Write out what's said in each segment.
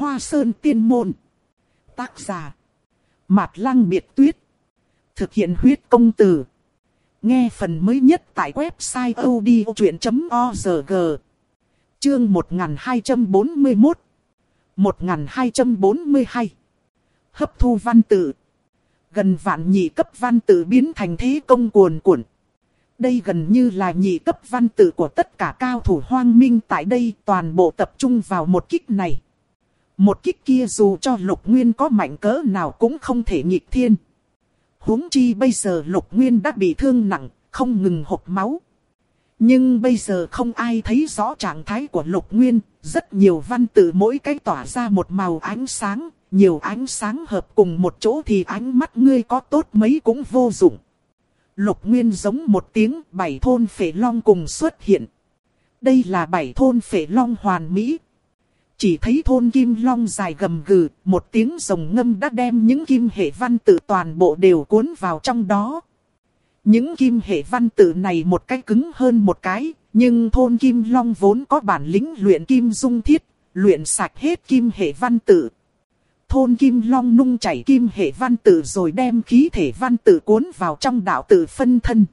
Hoa Sơn Tiên Môn. Tác giả Mạt Lăng Biệt Tuyết. Thực hiện huyết công từ. Nghe phần mới nhất tại website odchuyện.org. Chương 1241 1242. Hấp thu văn tự. Gần vạn nhị cấp văn tự biến thành thế công cuồn cuộn. Đây gần như là nhị cấp văn tự của tất cả cao thủ hoang minh tại đây, toàn bộ tập trung vào một kích này. Một kích kia dù cho Lục Nguyên có mạnh cỡ nào cũng không thể nghịch thiên. Huống chi bây giờ Lục Nguyên đã bị thương nặng, không ngừng hộc máu. Nhưng bây giờ không ai thấy rõ trạng thái của Lục Nguyên, rất nhiều văn tự mỗi cái tỏa ra một màu ánh sáng, nhiều ánh sáng hợp cùng một chỗ thì ánh mắt ngươi có tốt mấy cũng vô dụng. Lục Nguyên giống một tiếng, 7 thôn phệ long cùng xuất hiện. Đây là 7 thôn phệ long hoàn mỹ. Chỉ thấy thôn kim long dài gầm gừ, một tiếng rồng ngâm đã đem những kim hệ văn tự toàn bộ đều cuốn vào trong đó. Những kim hệ văn tự này một cái cứng hơn một cái, nhưng thôn kim long vốn có bản lĩnh luyện kim dung thiết, luyện sạch hết kim hệ văn tự. Thôn kim long nung chảy kim hệ văn tự rồi đem khí thể văn tự cuốn vào trong đạo tự phân thân.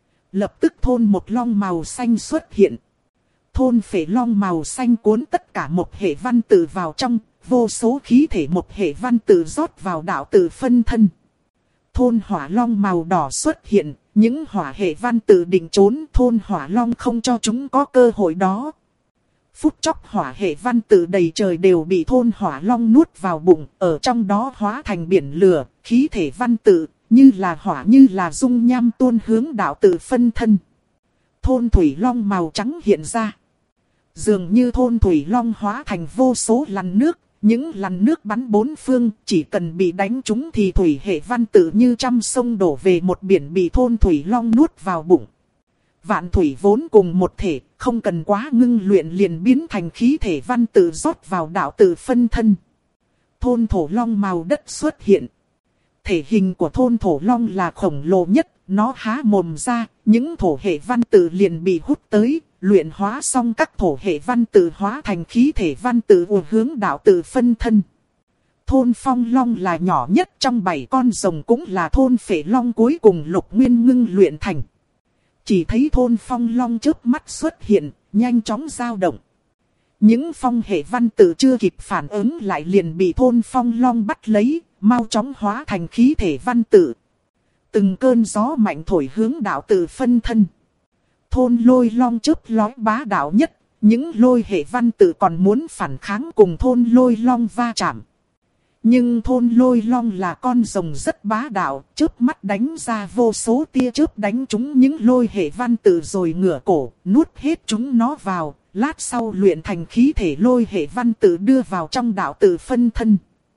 Lập tức thôn một long màu xanh xuất hiện. Thôn phệ long màu xanh cuốn tất cả một hệ văn tự vào trong, vô số khí thể một hệ văn tự rót vào đạo tự phân thân. Thôn hỏa long màu đỏ xuất hiện, những hỏa hệ văn tự định trốn, thôn hỏa long không cho chúng có cơ hội đó. Phút chốc hỏa hệ văn tự đầy trời đều bị thôn hỏa long nuốt vào bụng, ở trong đó hóa thành biển lửa, khí thể văn tự, như là hỏa như là dung nham tuôn hướng đạo tự phân thân. Thôn thủy long màu trắng hiện ra. Dường như thôn thủy long hóa thành vô số lằn nước, những lằn nước bắn bốn phương, chỉ cần bị đánh trúng thì thủy hệ văn tự như trăm sông đổ về một biển bị thôn thủy long nuốt vào bụng. Vạn thủy vốn cùng một thể, không cần quá ngưng luyện liền biến thành khí thể văn tự rót vào đạo tự phân thân. Thôn thổ long màu đất xuất hiện. Thể hình của thôn thổ long là khổng lồ nhất, nó há mồm ra, những thổ hệ văn tự liền bị hút tới, luyện hóa xong các thổ hệ văn tự hóa thành khí thể văn tự hướng đạo tự phân thân. Thôn phong long là nhỏ nhất trong 7 con rồng, cũng là thôn phệ long cuối cùng Lục Nguyên ngưng luyện thành. Chỉ thấy thôn phong long chớp mắt xuất hiện, nhanh chóng dao động. Những phong hệ văn tự chưa kịp phản ứng lại liền bị thôn phong long bắt lấy, mau chóng hóa thành khí thể văn tự. Từng cơn gió mạnh thổi hướng đạo tự phân thân. Thôn lôi long chớp lói bá đạo nhất, những lôi hệ văn tự còn muốn phản kháng cùng thôn lôi long va chạm. Nhưng thôn lôi long là con rồng rất bá đạo, chớp mắt đánh ra vô số tia chớp đánh trúng những lôi hệ văn tự rồi ngửa cổ, nuốt hết chúng nó vào, lát sau luyện thành khí thể lôi hệ văn tự đưa vào trong đạo tự phân thân.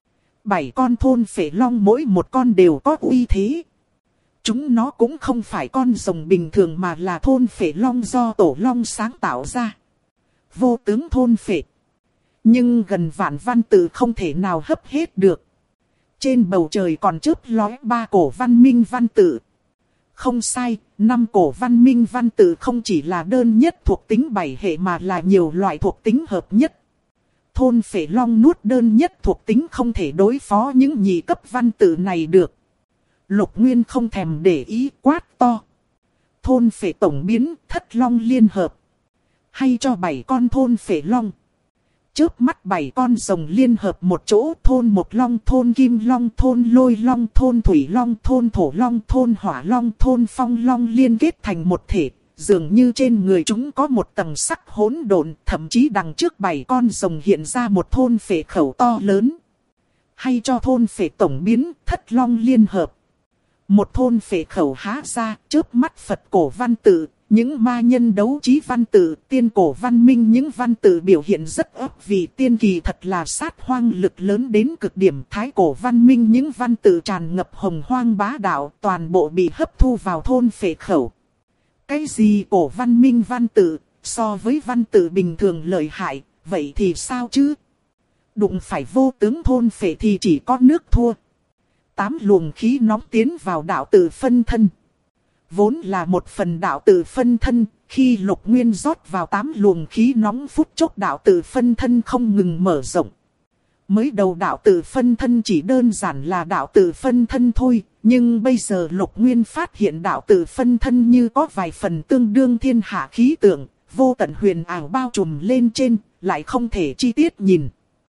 7 con thôn phệ long mỗi một con đều có uy thế. Chúng nó cũng không phải con rồng bình thường mà là thôn phệ long do tổ long sáng tạo ra. Vô tướng thôn phệ. Nhưng gần vạn văn tự không thể nào hấp hết được. Trên bầu trời còn chớp lói 3 cổ văn minh văn tự. Không sai, 5 cổ văn minh văn tự không chỉ là đơn nhất thuộc tính 7 hệ mà là nhiều loại thuộc tính hợp nhất. Thôn phệ long nuốt đơn nhất thuộc tính không thể đối phó những nhị cấp văn tự này được. Lục Nguyên không thèm để ý, quát to. Thôn phệ tổng biến, thất long liên hợp. Hay cho 7 con thôn phệ long. Chớp mắt 7 con rồng liên hợp một chỗ, thôn một long, thôn kim long, thôn lôi long, thôn thủy long, thôn thổ long, thôn hỏa long, thôn phong long liên kết thành một thể. Dường như trên người chúng có một tầng sắc hỗn độn, thậm chí đằng trước 7 con rồng hiện ra một thôn phệ khẩu to lớn. Hay cho thôn phệ tổng biến, thất long liên hợp. Một thôn phệ khẩu há ra, chớp mắt Phật cổ văn tự, những ma nhân đấu trí văn tự, tiên cổ văn minh những văn tự biểu hiện rất ấp vì tiên kỳ thật là sát hoang lực lớn đến cực điểm. Thái cổ văn minh những văn tự tràn ngập hồng hoang bá đạo, toàn bộ bị hấp thu vào thôn phệ khẩu. Cái gì cổ văn minh văn tự, so với văn tự bình thường lợi hại, vậy thì sao chứ? Đụng phải vô tướng thôn phệ thì chỉ có nước thua. 8 luồng khí nóng tiến vào đạo tự phân thân. Vốn là một phần đạo tự phân thân, khi Lục Nguyên rót vào 8 luồng khí nóng phút chốc đạo tự phân thân không ngừng mở rộng. Mới đầu đạo tử phân thân chỉ đơn giản là đạo tử phân thân thôi, nhưng bây giờ Lục Nguyên phát hiện đạo tử phân thân như có vài phần tương đương thiên hạ khí tượng, vô tận huyền ảo bao trùm lên trên, lại không thể chi tiết nhìn.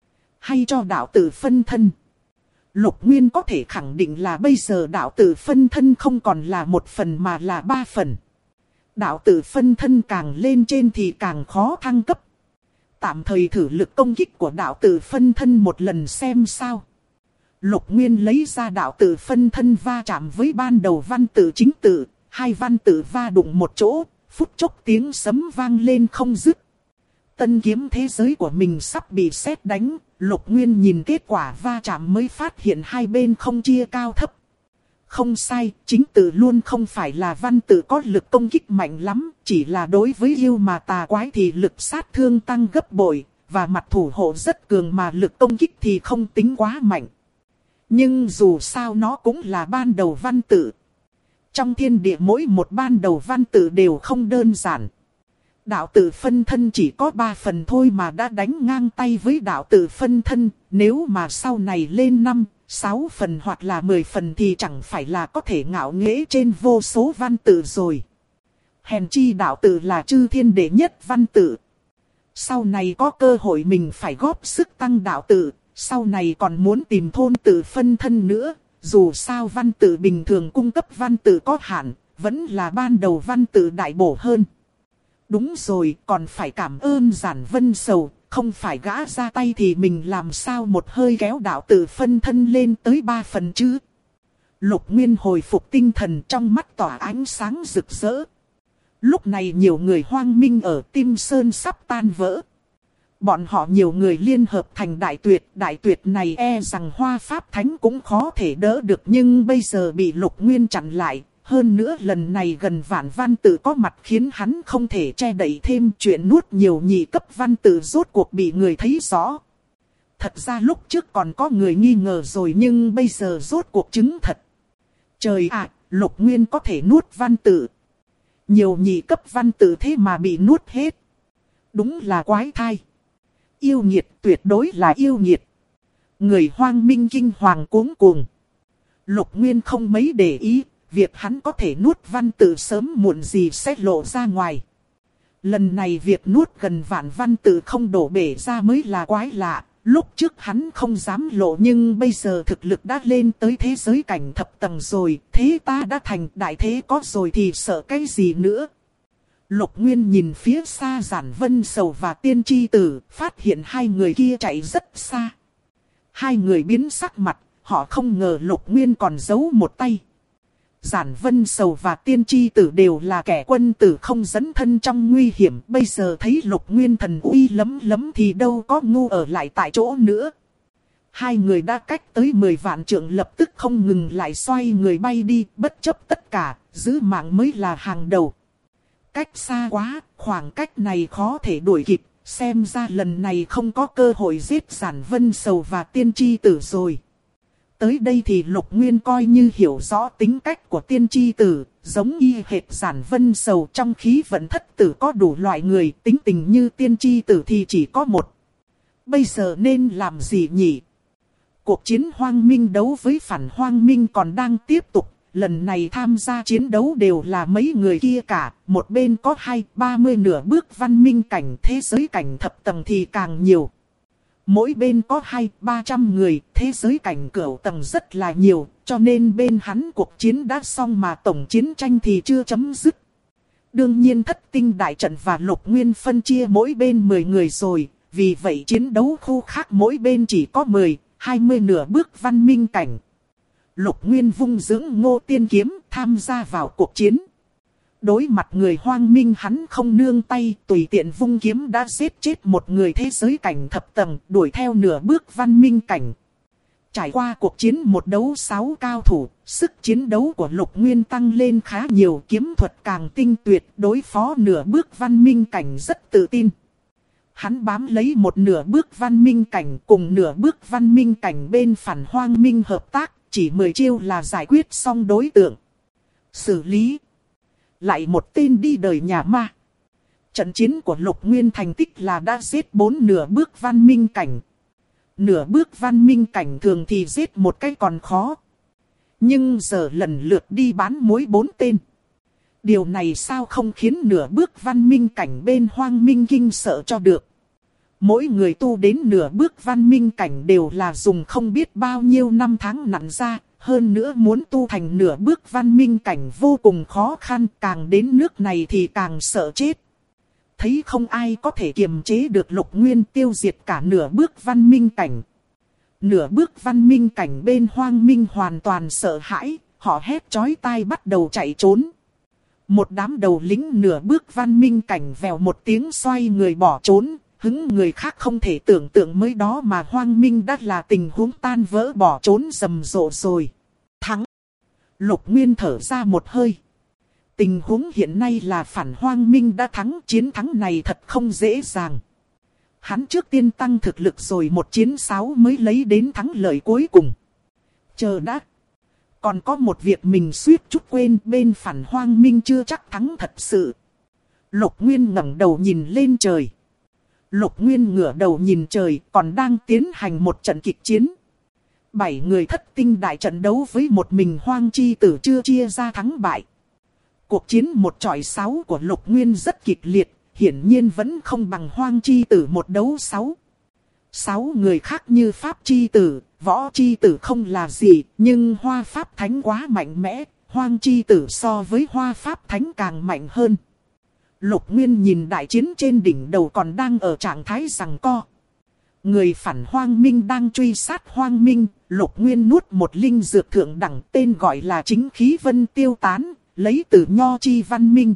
Hay cho đạo tử phân thân. Lục Nguyên có thể khẳng định là bây giờ đạo tử phân thân không còn là một phần mà là 3 phần. Đạo tử phân thân càng lên trên thì càng khó thăng cấp. Tạm thời thử lực công kích của đạo tử phân thân một lần xem sao. Lục Nguyên lấy ra đạo tử phân thân va chạm với ban đầu văn tự chính tự, hai văn tự va đụng một chỗ, phút chốc tiếng sấm vang lên không dứt. Tân kiếm thế giới của mình sắp bị sét đánh, Lục Nguyên nhìn kết quả va chạm mới phát hiện hai bên không chia cao thấp. Không sai, chính tự luôn không phải là văn tự có lực công kích mạnh lắm, chỉ là đối với yêu mà tà quái thì lực sát thương tăng gấp bội, và mặt thủ hộ rất cường mà lực công kích thì không tính quá mạnh. Nhưng dù sao nó cũng là ban đầu văn tự. Trong thiên địa mỗi một ban đầu văn tự đều không đơn giản. Đạo tử phân thân chỉ có 3 phần thôi mà đã đánh ngang tay với đạo tử phân thân, nếu mà sau này lên 5, 6 phần hoặc là 10 phần thì chẳng phải là có thể ngạo nghễ trên vô số văn tự rồi. Hèn chi đạo tử là chư thiên đệ nhất văn tự. Sau này có cơ hội mình phải góp sức tăng đạo tử, sau này còn muốn tìm thôn tử phân thân nữa. Dù sao văn tự bình thường cung cấp văn tự có hạn, vẫn là ban đầu văn tự đại bổ hơn. Đúng rồi, còn phải cảm ơn Giản Vân Sầu, không phải gã ra tay thì mình làm sao một hơi kéo đạo tử phân thân lên tới 3 phần chứ. Lục Nguyên hồi phục tinh thần, trong mắt tỏa ánh sáng rực rỡ. Lúc này nhiều người hoang minh ở Tim Sơn sắp tan vỡ. Bọn họ nhiều người liên hợp thành đại tuyệt này e rằng Hoa Pháp Thánh cũng khó thể đỡ được, nhưng bây giờ bị Lục Nguyên chặn lại. Hơn nữa lần này gần vạn văn tự có mặt khiến hắn không thể che đậy thêm, chuyện nuốt nhiều nhị cấp văn tự rốt cuộc bị người thấy rõ. Thật ra lúc trước còn có người nghi ngờ rồi nhưng bây giờ rốt cuộc chứng thật. Trời ạ, Lục Nguyên có thể nuốt văn tự. Nhiều nhị cấp văn tự thế mà bị nuốt hết. Đúng là quái thai. Yêu nghiệt, tuyệt đối là yêu nghiệt. Người hoang minh kinh hoàng cuống cuồng. Lục Nguyên không mấy để ý. Việc hắn có thể nuốt văn tự sớm muộn gì sẽ lộ ra ngoài. Lần này việc nuốt gần vạn văn tự không đổ bể ra mới là quái lạ. Lúc trước hắn không dám lộ nhưng bây giờ thực lực đã lên tới thế giới cảnh thập tầng rồi. Thế ta đã thành đại thế có rồi thì sợ cái gì nữa. Lục Nguyên nhìn phía xa Giản Vân Sầu và Tiên Tri Tử, phát hiện hai người kia chạy rất xa. Hai người biến sắc mặt, họ không ngờ Lục Nguyên còn giấu một tay. Giản Vân Sầu và Tiên Tri Tử đều là kẻ quân tử không dấn thân trong nguy hiểm. Bây giờ thấy Lục Nguyên thần uy lấm lấm thì đâu có ngu ở lại tại chỗ nữa. Hai người đã cách tới 10 vạn trượng lập tức không ngừng lại xoay người bay đi. Bất chấp tất cả, giữ mạng mới là hàng đầu. Cách xa quá, khoảng cách này khó thể đuổi kịp. Xem ra lần này không có cơ hội giết Giản Vân Sầu và Tiên Tri Tử rồi. Tới đây thì Lục Nguyên coi như hiểu rõ tính cách của Tiên Tri Tử, giống y hệt Giản Vân Sầu trong khí vận thất tử có đủ loại người, tính tình như Tiên Tri Tử thì chỉ có một. Bây giờ nên làm gì nhỉ? Cuộc chiến hoang minh đấu với phản hoang minh còn đang tiếp tục, lần này tham gia chiến đấu đều là mấy người kia cả, một bên có 20-30 nửa bước văn minh cảnh, thế giới cảnh thập tầng thì càng nhiều. Mỗi bên có 200-300 người, thế giới cảnh cửu tầng rất là nhiều, cho nên bên hắn cuộc chiến đã xong mà tổng chiến tranh thì chưa chấm dứt. Đương nhiên thất tinh đại trận và Lục Nguyên phân chia mỗi bên 10 người rồi, vì vậy chiến đấu khu khác mỗi bên chỉ có 10-20 nửa bước văn minh cảnh. Lục Nguyên vung dưỡng Ngô Tiên kiếm tham gia vào cuộc chiến. Đối mặt người hoang minh hắn không nương tay, tùy tiện vung kiếm đã giết chết một người thế giới cảnh thập tầng, đuổi theo nửa bước văn minh cảnh. Trải qua cuộc chiến một đấu 6 cao thủ, sức chiến đấu của Lục Nguyên tăng lên khá nhiều, kiếm thuật càng tinh tuyệt, đối phó nửa bước văn minh cảnh rất tự tin. Hắn bám lấy một nửa bước văn minh cảnh cùng nửa bước văn minh cảnh bên phản hoang minh hợp tác, chỉ 10 chiêu là giải quyết xong đối tượng. Xử lý. Lại một tên đi đời nhà ma. Trận chiến của Lục Nguyên thành tích là đã giết 4 nửa bước văn minh cảnh. Nửa bước văn minh cảnh thường thì giết một cái còn khó. Nhưng giờ lần lượt đi bán mối 4 tên. Điều này sao không khiến nửa bước văn minh cảnh bên Hoang Minh kinh sợ cho được. Mỗi người tu đến nửa bước văn minh cảnh đều là dùng không biết bao nhiêu năm tháng nặn ra. Hơn nữa muốn tu thành nửa bước văn minh cảnh vô cùng khó khăn, càng đến nước này thì càng sợ chết. Thấy không ai có thể kiềm chế được Lục Nguyên, tiêu diệt cả nửa bước văn minh cảnh. Nửa bước văn minh cảnh bên Hoang Minh hoàn toàn sợ hãi, họ hét chói tai bắt đầu chạy trốn. Một đám đầu lính nửa bước văn minh cảnh vèo một tiếng xoay người bỏ trốn, hứng người khác không thể tưởng tượng mới đó mà Hoang Minh đã là tình huống tan vỡ bỏ trốn rầm rộ rồi. Thắng! Lục Nguyên thở ra một hơi. Tình huống hiện nay là phản Hoang Minh đã thắng, chiến thắng này thật không dễ dàng. Hắn trước tiên tăng thực lực rồi một chiến 6 mới lấy đến thắng lợi cuối cùng. Chờ đã! Còn có một việc mình suýt chút quên, bên phản Hoang Minh chưa chắc thắng thật sự. Lục Nguyên ngẩng đầu nhìn lên trời. Lục Nguyên ngửa đầu nhìn trời, còn đang tiến hành một trận kịch chiến. 7 người thất tinh đại trận đấu với một mình Hoang Chi Tử chưa chia ra thắng bại. Cuộc chiến 1 chọi 6 của Lục Nguyên rất kịch liệt, hiển nhiên vẫn không bằng Hoang Chi Tử một đấu 6. 6 người khác như Pháp Chi Tử, Võ Chi Tử không là gì, nhưng Hoa Pháp Thánh quá mạnh mẽ, Hoang Chi Tử so với Hoa Pháp Thánh càng mạnh hơn. Lục Nguyên nhìn đại chiến trên đỉnh đầu còn đang ở trạng thái giằng co. Người phản Hoang Minh đang truy sát Hoang Minh, Lục Nguyên nuốt một linh dược thượng đẳng tên gọi là chính khí vân tiêu tán, lấy từ Nho Chi Văn Minh.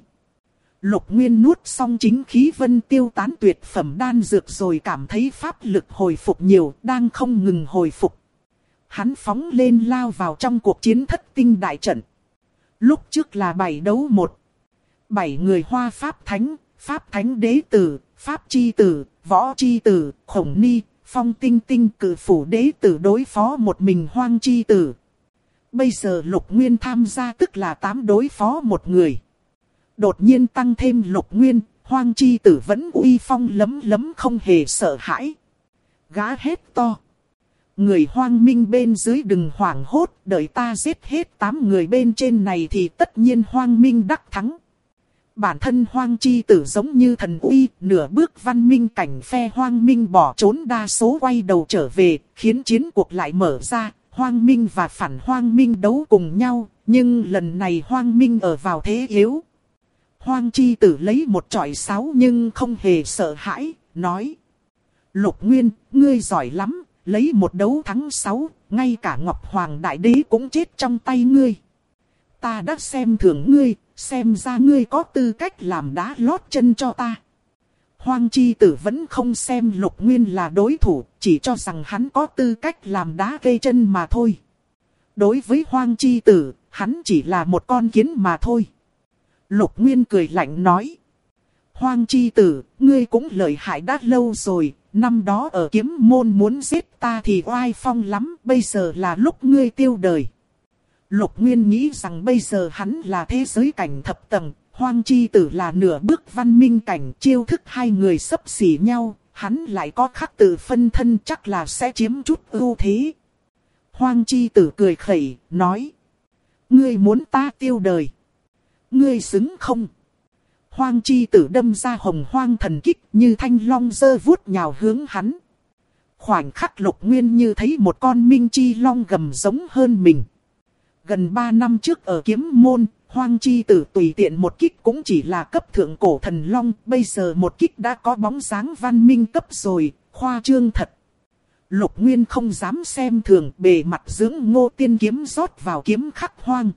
Lục Nguyên nuốt xong chính khí vân tiêu tán tuyệt phẩm đan dược rồi cảm thấy pháp lực hồi phục nhiều, đang không ngừng hồi phục. Hắn phóng lên lao vào trong cuộc chiến thất tinh đại trận. Lúc trước là 7 đấu 1. 7 người Hoa Pháp Thánh, Pháp Thánh Đế Tử, Pháp Chi Tử, Võ Chi Tử, Khổng Ni, Phong Tinh Tinh Cử Phủ Đế Tử đối phó một mình Hoang Chi Tử. Bây giờ Lục Nguyên tham gia tức là 8 đối phó một người. Đột nhiên tăng thêm Lục Nguyên, Hoang Chi Tử vẫn uy phong lấm lấm không hề sợ hãi. Gã hét to. Người Hoang Minh bên dưới đừng hoảng hốt, đợi ta giết hết 8 người bên trên này thì tất nhiên Hoang Minh đắc thắng. Bản thân Hoang Chi Tử giống như thần uy, nửa bước văn minh cảnh phe Hoang Minh bỏ trốn đa số quay đầu trở về, khiến chiến cuộc lại mở ra, Hoang Minh và phản Hoang Minh đấu cùng nhau, nhưng lần này Hoang Minh ở vào thế yếu. Hoang Chi Tử lấy một chọi 6 nhưng không hề sợ hãi, nói. Lục Nguyên, ngươi giỏi lắm, lấy một đấu thắng 6, ngay cả Ngọc Hoàng Đại Đế cũng chết trong tay ngươi. Ta đã xem thường ngươi, xem ra ngươi có tư cách làm đá lót chân cho ta. Hoang Chi Tử vẫn không xem Lục Nguyên là đối thủ, chỉ cho rằng hắn có tư cách làm đá gây chân mà thôi. Đối với Hoang Chi Tử, hắn chỉ là một con kiến mà thôi. Lục Nguyên cười lạnh nói. Hoang Chi Tử, ngươi cũng lợi hại đã lâu rồi, năm đó ở kiếm môn muốn giết ta thì oai phong lắm, bây giờ là lúc ngươi tiêu đời. Lục Nguyên nghĩ rằng bây giờ hắn là thế giới cảnh thập tầng, Hoang Chi Tử là nửa bước văn minh cảnh, chiêu thức hai người xấp xỉ nhau, hắn lại có khắc tự phân thân chắc là sẽ chiếm chút ưu thế. Hoang Chi Tử cười khẩy, nói. Ngươi muốn ta tiêu đời. Ngươi xứng không? Hoang Chi Tử đâm ra hồng hoang thần kích như thanh long giơ vuốt nhào hướng hắn. Khoảnh khắc Lục Nguyên như thấy một con minh chi long gầm giống hơn mình. Gần 3 năm trước ở kiếm môn, Hoang Chi Tử tùy tiện một kích cũng chỉ là cấp thượng cổ thần long, bây giờ một kích đã có bóng dáng văn minh cấp rồi, khoa trương thật. Lục Nguyên không dám xem thường, bề mặt dưỡng Ngô Tiên kiếm rót vào kiếm khắc hoang.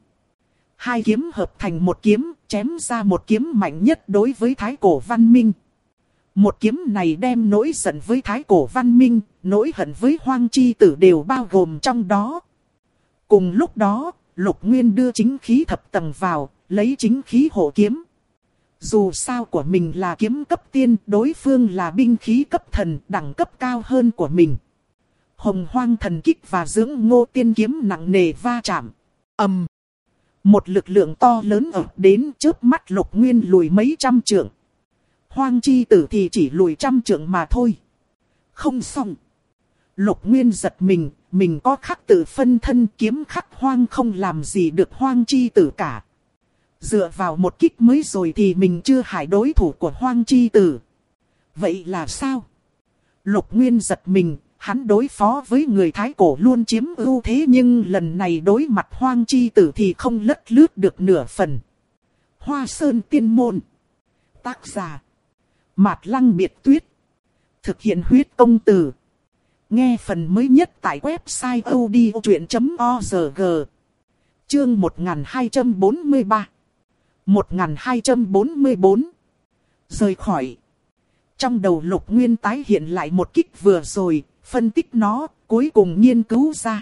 Hai kiếm hợp thành một kiếm, chém ra một kiếm mạnh nhất đối với thái cổ văn minh. Một kiếm này đem nỗi giận với thái cổ văn minh, nỗi hận với Hoang Chi Tử đều bao gồm trong đó. Cùng lúc đó, Lục Nguyên đưa chính khí thập tầng vào, lấy chính khí hộ kiếm. Dù sao của mình là kiếm cấp tiên, đối phương là binh khí cấp thần, đẳng cấp cao hơn của mình. Hồng hoang thần kích và dưỡng Ngô Tiên kiếm nặng nề va chạm. Ầm. Một lực lượng to lớn ập đến, chớp mắt Lục Nguyên lùi mấy trăm trượng. Hoang Chi Tử thì chỉ lùi trăm trượng mà thôi. Không xong. Lục Nguyên giật mình có khắc tự phân thân, kiếm khắc hoang không làm gì được Hoang chi tử cả. Dựa vào một kích mới rồi thì mình chưa phải đối thủ của Hoang chi tử. Vậy là sao? Lục Nguyên giật mình, hắn đối phó với người Thái Cổ luôn chiếm ưu thế, nhưng lần này đối mặt Hoang chi tử thì không lất lướt được nửa phần. Hoa Sơn Tiên Môn. Tác giả: Mạt Lăng Biệt Tuyết. Thực hiện huyết công từ. Nghe phần mới nhất tại website odchuyện.org. Chương 1243. 1244. Rời khỏi. Trong đầu Lục Nguyên tái hiện lại một kích vừa rồi, phân tích nó, cuối cùng nghiên cứu ra.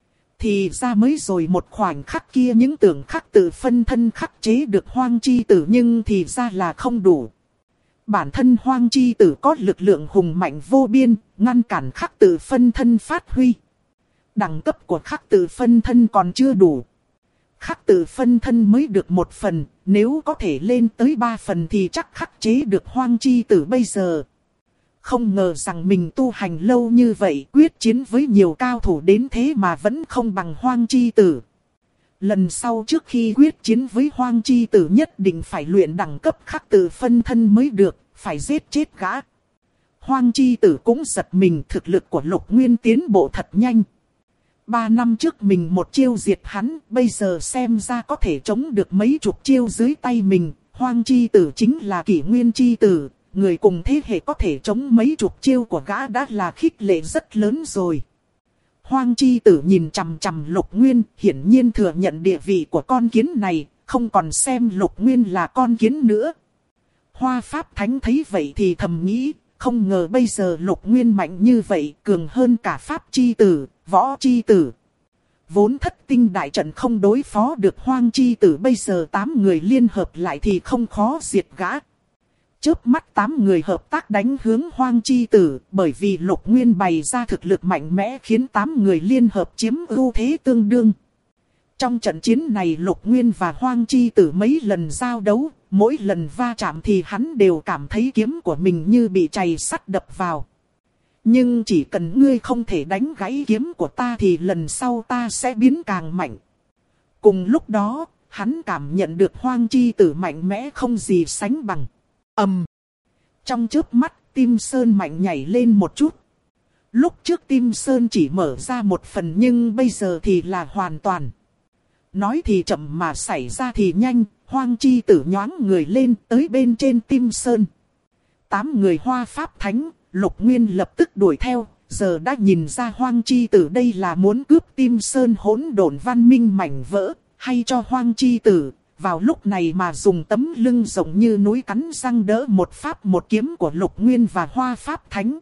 Thì ra mới rồi một khoảnh khắc kia những tưởng khắc tự phân thân khắc chế được Hoang chi tử, nhưng thì ra là không đủ. Bản thân Hoang chi tử có lực lượng hùng mạnh vô biên, ngăn cản khắc tự phân thân phát huy. Đẳng cấp của khắc tự phân thân còn chưa đủ. Khắc tự phân thân mới được 1 phần, nếu có thể lên tới 3 phần thì chắc khắc chế được Hoang chi tử bây giờ. Không ngờ rằng mình tu hành lâu như vậy, quyết chiến với nhiều cao thủ đến thế mà vẫn không bằng Hoang chi tử. Lần sau trước khi quyết chiến với Hoang chi tử nhất định phải luyện đẳng cấp khắc tự phân thân mới được, phải giết chết gã. Hoang chi tử cũng giật mình, thực lực của Lục Nguyên tiến bộ thật nhanh. 3 năm trước mình một chiêu diệt hắn, bây giờ xem ra có thể chống được mấy chục chiêu dưới tay mình. Hoang chi tử chính là Kỷ Nguyên chi tử, người cùng thế hệ có thể chống mấy chục chiêu của gã đã là khích lệ rất lớn rồi. Hoang chi tử nhìn chằm chằm Lục Nguyên, hiển nhiên thừa nhận địa vị của con kiến này, không còn xem Lục Nguyên là con kiến nữa. Hoa Pháp Thánh thấy vậy thì thầm nghĩ, không ngờ bây giờ Lục Nguyên mạnh như vậy, cường hơn cả Pháp chi tử, Võ chi tử. Vốn thất tinh đại trận không đối phó được Hoang chi tử, bây giờ 8 người liên hợp lại thì không khó diệt gã. Chớp mắt 8 người hợp tác đánh hướng Hoang chi tử, bởi vì Lục Nguyên bày ra thực lực mạnh mẽ khiến 8 người liên hợp chiếm ưu thế tương đương. Trong trận chiến này Lục Nguyên và Hoang chi tử mấy lần giao đấu, mỗi lần va chạm thì hắn đều cảm thấy kiếm của mình như bị chày sắt đập vào. Nhưng chỉ cần ngươi không thể đánh gãy kiếm của ta thì lần sau ta sẽ biến càng mạnh. Cùng lúc đó, hắn cảm nhận được Hoang chi tử mạnh mẽ không gì sánh bằng. Trong chớp mắt, tim Sơn mạnh nhảy lên một chút. Lúc trước tim Sơn chỉ mở ra 1 phần nhưng bây giờ thì là hoàn toàn. Nói thì chậm mà xảy ra thì nhanh, Hoang chi tử nhoáng người lên tới bên trên tim Sơn. 8 người Hoa Pháp Thánh, Lục Nguyên lập tức đuổi theo, giờ đã nhìn ra Hoang chi tử đây là muốn cướp tim Sơn hỗn độn văn minh mảnh vỡ, hay cho Hoang chi tử. Vào lúc này mà dùng tấm lưng rộng như núi cắn răng đỡ một pháp một kiếm của Lục Nguyên và Hoa Pháp Thánh.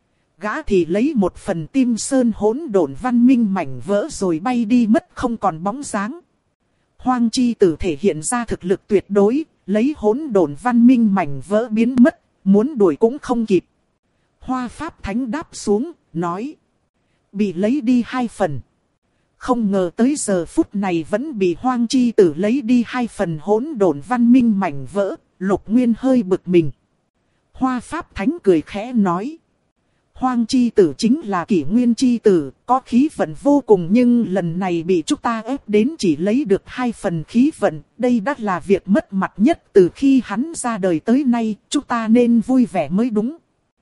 Gã thì lấy 1 phần tim Sơn hỗn độn văn minh mảnh vỡ rồi bay đi mất không còn bóng dáng. Hoang chi tử thể hiện ra thực lực tuyệt đối, lấy hỗn độn văn minh mảnh vỡ biến mất, muốn đuổi cũng không kịp. Hoa Pháp Thánh đáp xuống, nói: bị lấy đi 2 phần. Không ngờ tới giờ phút này vẫn bị Hoang chi tử lấy đi 2 phần hỗn độn văn minh mảnh vỡ, Lục Nguyên hơi bực mình. Hoa Pháp Thánh cười khẽ nói: Hoang chi tử chính là Kỷ Nguyên chi tử, có khí vận vô cùng nhưng lần này bị chúng ta ép đến chỉ lấy được 2 phần khí vận, đây đã là việc mất mặt nhất từ khi hắn ra đời tới nay, chúng ta nên vui vẻ mới đúng.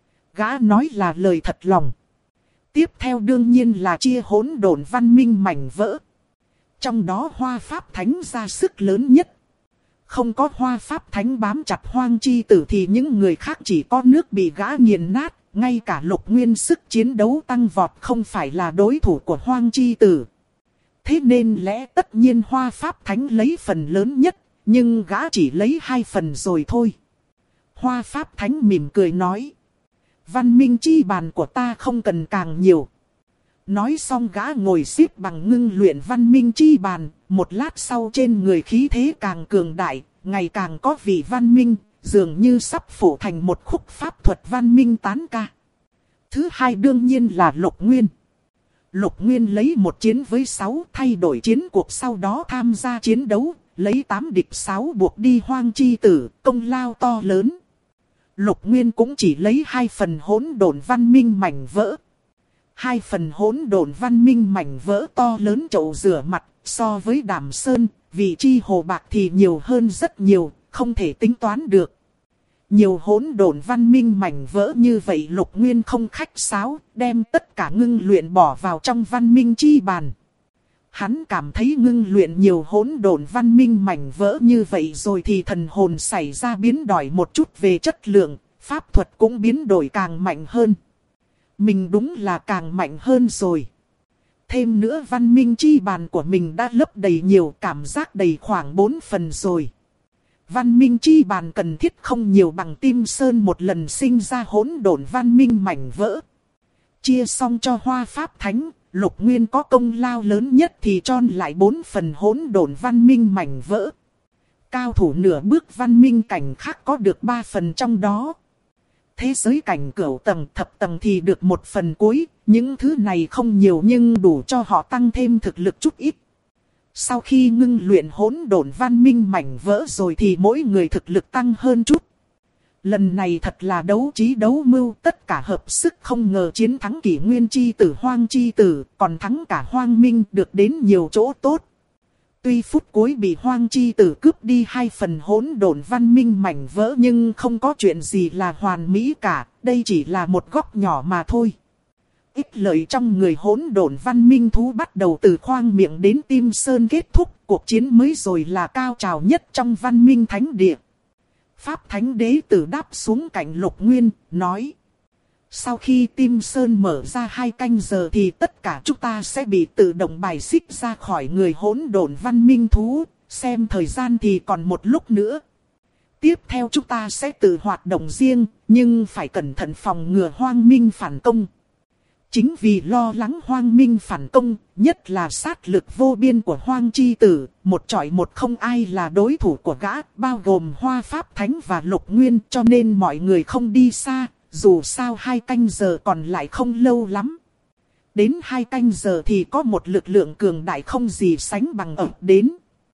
Gã nói là lời thật lòng. Tiếp theo đương nhiên là chia hỗn độn văn minh mảnh vỡ. Trong đó Hoa Pháp Thánh ra sức lớn nhất. Không có Hoa Pháp Thánh bám chặt Hoang chi tử thì những người khác chỉ có nước bị gã nghiền nát. Ngay cả Lục Nguyên sức chiến đấu tăng vọt không phải là đối thủ của Hoang chi tử. Thế nên lẽ tất nhiên Hoa Pháp Thánh lấy phần lớn nhất, nhưng gã chỉ lấy 2 phần rồi thôi. Hoa Pháp Thánh mỉm cười nói: văn minh chi bàn của ta không cần càng nhiều. Nói xong gã ngồi xếp bằng ngưng luyện văn minh chi bàn, một lát sau trên người khí thế càng cường đại, ngày càng có vị văn minh, dường như sắp phủ thành một khúc pháp thuật văn minh tán ca. Thứ hai đương nhiên là Lục Nguyên. Lục Nguyên lấy 1 chiến với 6 thay đổi chiến cuộc, sau đó tham gia chiến đấu, lấy 8 địch 6 buộc đi Hoang chi tử, công lao to lớn. Lục Nguyên cũng chỉ lấy 2 phần hỗn độn văn minh mảnh vỡ. Hai phần hỗn độn văn minh mảnh vỡ to lớn chậu rửa mặt, so với Đàm Sơn, vị chi hồ bạc thì nhiều hơn rất nhiều, không thể tính toán được. Nhiều hỗn độn văn minh mảnh vỡ như vậy Lục Nguyên không khách sáo, đem tất cả ngưng luyện bỏ vào trong văn minh chi bàn. Hắn cảm thấy ngưng luyện nhiều hỗn độn văn minh mảnh vỡ như vậy rồi thì thần hồn xảy ra biến đổi một chút về chất lượng, pháp thuật cũng biến đổi càng mạnh hơn. Mình đúng là càng mạnh hơn rồi. Thêm nữa văn minh chi bàn của mình đã lấp đầy nhiều, cảm giác đầy khoảng 4 phần rồi. Văn minh chi bàn cần thiết không nhiều bằng Tim Sơn một lần sinh ra hỗn độn văn minh mảnh vỡ. Chia xong cho Hoa Pháp Thánh, Lục Nguyên có công lao lớn nhất thì tròn lại 4 phần hỗn độn văn minh mảnh vỡ. Cao thủ nửa bước văn minh cảnh khác có được 3 phần trong đó. Thế giới cảnh cửu tầng thập tầng thì được 1 phần cuối, những thứ này không nhiều nhưng đủ cho họ tăng thêm thực lực chút ít. Sau khi ngưng luyện hỗn độn văn minh mảnh vỡ rồi thì mỗi người thực lực tăng hơn chút. Lần này thật là đấu trí đấu mưu, tất cả hợp sức không ngờ chiến thắng Kỷ Nguyên chi tử Hoang chi tử, còn thắng cả Hoang Minh được đến nhiều chỗ tốt. Tuy phút cuối bị Hoang chi tử cướp đi 2 phần hỗn độn văn minh mảnh vỡ nhưng không có chuyện gì là hoàn mỹ cả, đây chỉ là một góc nhỏ mà thôi. Ít lợi trong người hỗn độn văn minh thú bắt đầu từ khoang miệng đến Tim Sơn kết thúc, cuộc chiến mới rồi là cao trào nhất trong văn minh thánh địa. Pháp Thánh Đế Tử đáp xuống cạnh Lục Nguyên, nói. Sau khi Tim Sơn mở ra 2 canh giờ thì tất cả chúng ta sẽ bị tự động bài xích ra khỏi người hỗn độn văn minh thú, xem thời gian thì còn một lúc nữa. Tiếp theo chúng ta sẽ tự hoạt động riêng, nhưng phải cẩn thận phòng ngừa Hoang Minh phản công. Chính vì lo lắng Hoang Minh phản công, nhất là sát lực vô biên của Hoang chi tử, một chọi một không ai là đối thủ của gã, bao gồm Hoa Pháp Thánh và Lục Nguyên, cho nên mọi người không đi xa, dù sao 2 canh giờ còn lại không lâu lắm. Đến 2 canh giờ thì có một lực lượng cường đại không gì sánh bằng ập đến.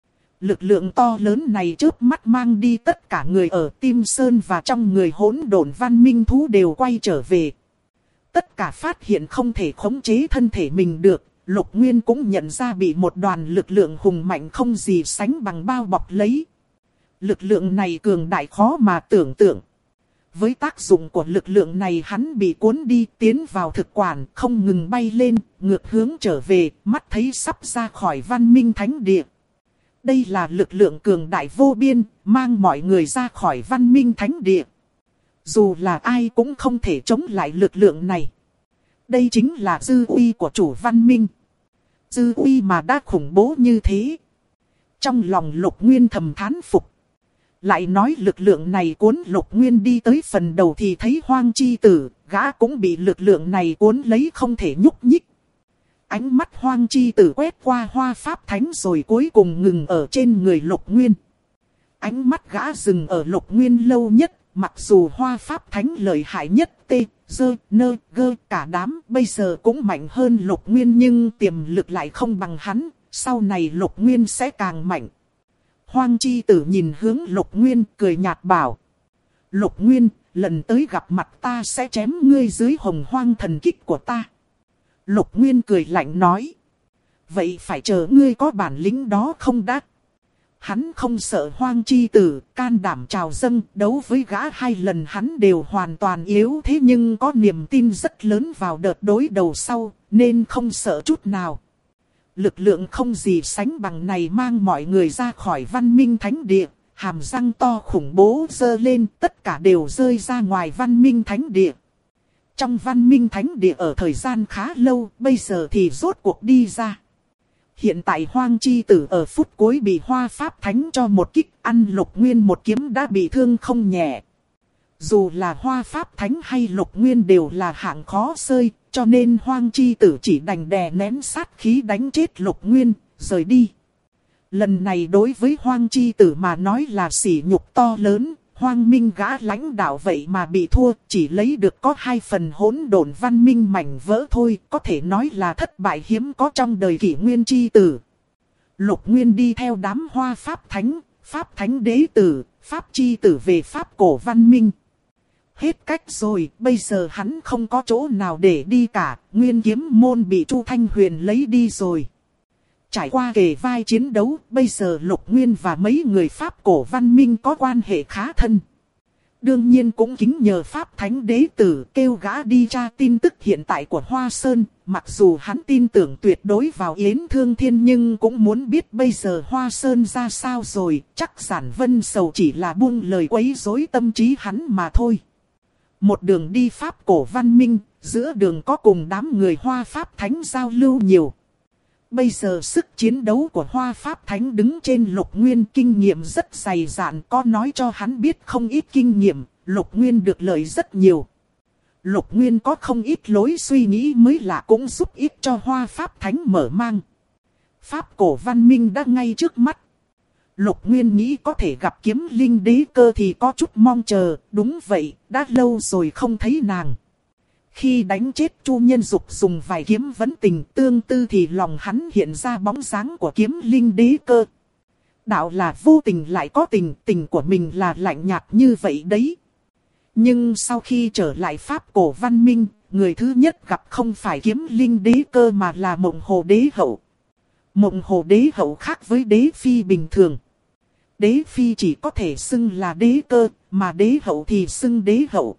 Lực lượng to lớn này chớp mắt mang đi tất cả người ở Tim Sơn và trong người hỗn độn văn minh thú đều quay trở về. Tất cả phát hiện không thể khống chế thân thể mình được, Lục Nguyên cũng nhận ra bị một đoàn lực lượng hùng mạnh không gì sánh bằng bao bọc lấy. Lực lượng này cường đại khó mà tưởng tượng. Với tác dụng của lực lượng này hắn bị cuốn đi tiến vào thực quản, không ngừng bay lên, ngược hướng trở về, mắt thấy sắp ra khỏi văn minh thánh địa. Đây là lực lượng cường đại vô biên, mang mọi người ra khỏi văn minh thánh địa. Dù là ai cũng không thể chống lại lực lượng này. Đây chính là dư uy của chủ văn minh. Dư uy mà đã khủng bố như thế. Trong lòng Lục Nguyên thầm thán phục. Lại nói lực lượng này cuốn Lục Nguyên đi tới phần đầu thì thấy Hoang chi tử, gã cũng bị lực lượng này cuốn lấy không thể nhúc nhích. Ánh mắt Hoang chi tử quét qua Hoa Pháp Thánh rồi cuối cùng ngừng ở trên người Lục Nguyên. Ánh mắt gã dừng ở Lục Nguyên lâu nhất. Mặc dù Hoa Pháp Thánh lợi hại nhất cả đám bây giờ cũng mạnh hơn Lục Nguyên nhưng tiềm lực lại không bằng hắn, sau này Lục Nguyên sẽ càng mạnh. Hoang chi tử nhìn hướng Lục Nguyên cười nhạt bảo. Lục Nguyên, lần tới gặp mặt ta sẽ chém ngươi dưới hồng hoang thần kích của ta. Lục Nguyên cười lạnh nói. Vậy phải chờ ngươi có bản lĩnh đó không đã? Hắn không sợ Hoang chi tử, can đảm trào dâng, đấu với gã 2 lần hắn đều hoàn toàn yếu thế nhưng có niềm tin rất lớn vào đợt đối đầu sau, nên không sợ chút nào. Lực lượng không gì sánh bằng này mang mọi người ra khỏi văn minh thánh địa, hàm răng to khủng bố giơ lên, tất cả đều rơi ra ngoài văn minh thánh địa. Trong văn minh thánh địa ở thời gian khá lâu, bây giờ thì rốt cuộc đi ra. Hiện tại Hoang chi tử ở phút cuối bị Hoa Pháp Thánh cho một kích ăn Lục Nguyên một kiếm đã bị thương không nhẹ. Dù là Hoa Pháp Thánh hay Lục Nguyên đều là hạng khó xơi, cho nên Hoang chi tử chỉ đành đè nén sát khí đánh chết Lục Nguyên, rời đi. Lần này đối với Hoang chi tử mà nói là sỉ nhục to lớn, Hoang Minh gã lãnh đạo vậy mà bị thua, chỉ lấy được có 2 phần hỗn độn văn minh mảnh vỡ thôi, có thể nói là thất bại hiếm có trong đời Kỷ Nguyên chi tử. Lục Nguyên đi theo đám Hoa Pháp Thánh, Pháp Thánh Đế Tử, Pháp chi tử về Pháp cổ văn minh. Hết cách rồi, bây giờ hắn không có chỗ nào để đi cả, Nguyên Kiếm Môn bị Chu Thanh Huyền lấy đi rồi. Trải qua kề vai chiến đấu, bây giờ Lục Nguyên và mấy người Pháp cổ văn minh có quan hệ khá thân. Đương nhiên cũng kính nhờ Pháp Thánh Đế Tử kêu gã đi tra tin tức hiện tại của Hoa Sơn. Mặc dù hắn tin tưởng tuyệt đối vào Yến Thương Thiên nhưng cũng muốn biết bây giờ Hoa Sơn ra sao rồi. Chắc Giản Vân Sầu chỉ là buông lời quấy rối tâm trí hắn mà thôi. Một đường đi Pháp cổ văn minh, giữa đường có cùng đám người Hoa Pháp Thánh giao lưu nhiều. Bây giờ sức chiến đấu của Hoa Pháp Thánh đứng trên Lục Nguyên kinh nghiệm rất dày dạn, có nói cho hắn biết không ít kinh nghiệm, Lục Nguyên được lợi rất nhiều. Lục Nguyên có không ít lối suy nghĩ mới lạ cũng giúp ích cho Hoa Pháp Thánh mở mang. Pháp cổ văn minh đã ngay trước mắt. Lục Nguyên nghĩ có thể gặp Kiếm Linh Đế Cơ thì có chút mong chờ, đúng vậy, đã lâu rồi không thấy nàng. Khi đánh chết Chu Nhân Dục dùng vài kiếm vấn tình tương tư thì lòng hắn hiện ra bóng dáng của Kiếm Linh Đế Cơ. Đạo là vô tình lại có tình, tình của mình là lạnh nhạt như vậy đấy. Nhưng sau khi trở lại Pháp cổ văn minh, người thứ nhất gặp không phải Kiếm Linh Đế Cơ mà là Mộng Hồ Đế Hậu. Mộng Hồ Đế Hậu khác với Đế Phi bình thường. Đế Phi chỉ có thể xưng là Đế Cơ, mà Đế Hậu thì xưng Đế Hậu.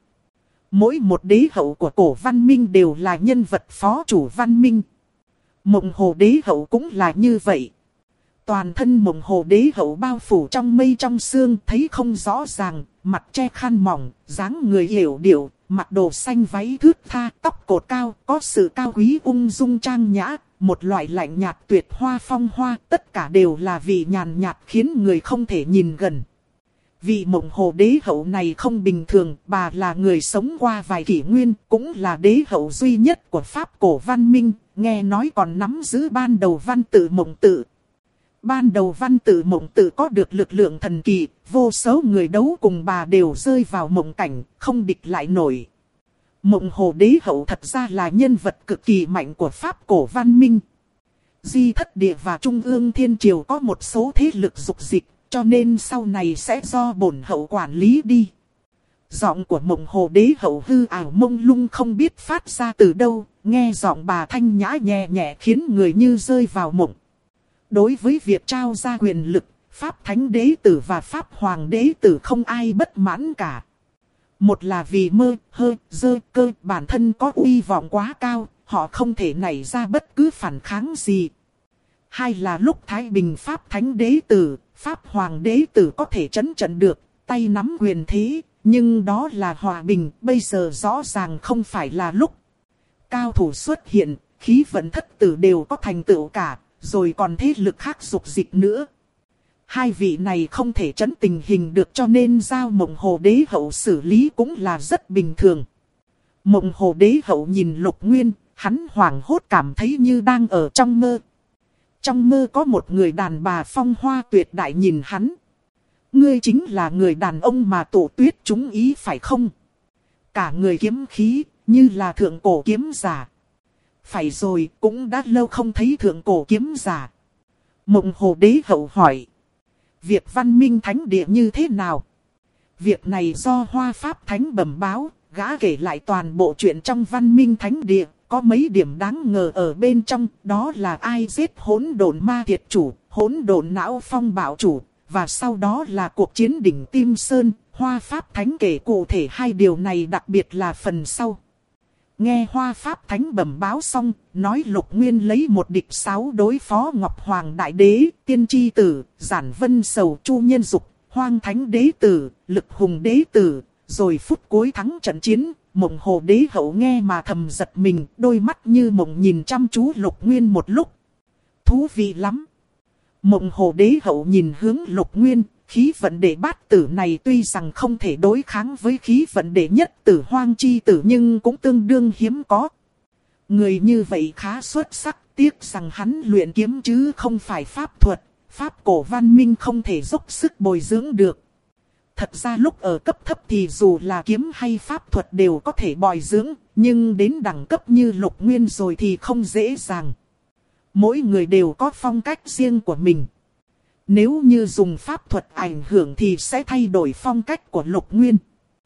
Mỗi một đế hậu của cổ văn minh đều là nhân vật phó chủ văn minh. Mộng Hồ Đế Hậu cũng là như vậy. Toàn thân Mộng Hồ Đế Hậu bao phủ trong mây trong sương, thấy không rõ ràng, mặt che khăn mỏng, dáng người hiểu điệu, mặc đồ xanh váy thướt tha, tóc cột cao, có sự cao quý ung dung trang nhã, một loại lạnh nhạt tuyệt hoa phong hoa, tất cả đều là vị nhàn nhạt khiến người không thể nhìn gần. Vị Mộng Hồ Đế Hậu này không bình thường, bà là người sống qua vài kỷ nguyên, cũng là đế hậu duy nhất của Pháp cổ văn minh, nghe nói còn nắm giữ ban đầu văn tự mộng tự. Ban đầu văn tự mộng tự có được lực lượng thần kỳ, vô số người đấu cùng bà đều rơi vào mộng cảnh, không địch lại nổi. Mộng Hồ Đế Hậu thật ra là nhân vật cực kỳ mạnh của Pháp cổ văn minh. Di Thất Địa và Trung ương Thiên Triều có một số thế lực dục dịch, cho nên sau này sẽ do bổn hậu quản lý đi. Giọng của Mộng Hồ Đế Hậu hư ảo mông lung không biết phát ra từ đâu, nghe giọng bà thanh nhã nhẹ nhẹ khiến người như rơi vào mộng. Đối với việc trao ra quyền lực, Pháp Thánh Đế Tử và Pháp Hoàng Đế Tử không ai bất mãn cả. Một là vì cơ bản thân có uy vọng quá cao, họ không thể nảy ra bất cứ phản kháng gì. Hai là lúc Thái Bình Pháp Thánh Đế Tử, Pháp Hoàng Đế Tử có thể trấn trận được, tay nắm quyền thế, nhưng đó là hòa bình, bây giờ rõ ràng không phải là lúc. Cao thủ xuất hiện, khí vận thất tử đều có thành tựu cả, rồi còn thế lực khác dục dịch nữa. Hai vị này không thể trấn tình hình được cho nên giao Mộng Hồ Đế Hậu xử lý cũng là rất bình thường. Mộng Hồ Đế Hậu nhìn Lục Nguyên, hắn hoảng hốt cảm thấy như đang ở trong mơ. Trong mơ có một người đàn bà phong hoa tuyệt đại nhìn hắn. Ngươi chính là người đàn ông mà Tổ Tuyết chúng ý phải không? Cả người kiếm khí, như là thượng cổ kiếm giả. Phải rồi, cũng đã lâu không thấy thượng cổ kiếm giả. Mộng Hồ Đế Hậu hỏi. Việc văn minh thánh địa như thế nào? Việc này do Hoa Pháp Thánh bẩm báo, gã kể lại toàn bộ chuyện trong văn minh thánh địa. Có mấy điểm đáng ngờ ở bên trong, đó là ai giết hỗn độn ma thiệt chủ, hỗn độn não phong bảo chủ, và sau đó là cuộc chiến đỉnh Tim Sơn. Hoa Pháp Thánh kể cụ thể hai điều này, đặc biệt là phần sau. Nghe Hoa Pháp Thánh bẩm báo xong, nói Lục Nguyên lấy một địch 6 đối phó Ngọc Hoàng Đại Đế, Tiên Tri Tử, Giản Vân Sầu, Chu Nhân Dục, Hoang Thánh Đế Tử, Lực Hùng Đế Tử, rồi phút cuối thắng trận chiến. Mộng Hồ Đế Hậu nghe mà thầm giật mình, đôi mắt như mộng nhìn chăm chú Lục Nguyên một lúc. Thú vị lắm. Mộng Hồ Đế Hậu nhìn hướng Lục Nguyên, khí vận đệ bát tử này tuy rằng không thể đối kháng với khí vận đệ nhất tử Hoang Chi Tử nhưng cũng tương đương hiếm có. Người như vậy khá xuất sắc, tiếc rằng hắn luyện kiếm chứ không phải pháp thuật, pháp cổ văn minh không thể dốc sức bồi dưỡng được. Thật ra lúc ở cấp thấp thì dù là kiếm hay pháp thuật đều có thể bồi dưỡng, nhưng đến đẳng cấp như Lục Nguyên rồi thì không dễ dàng. Mỗi người đều có phong cách riêng của mình. Nếu như dùng pháp thuật ảnh hưởng thì sẽ thay đổi phong cách của Lục Nguyên.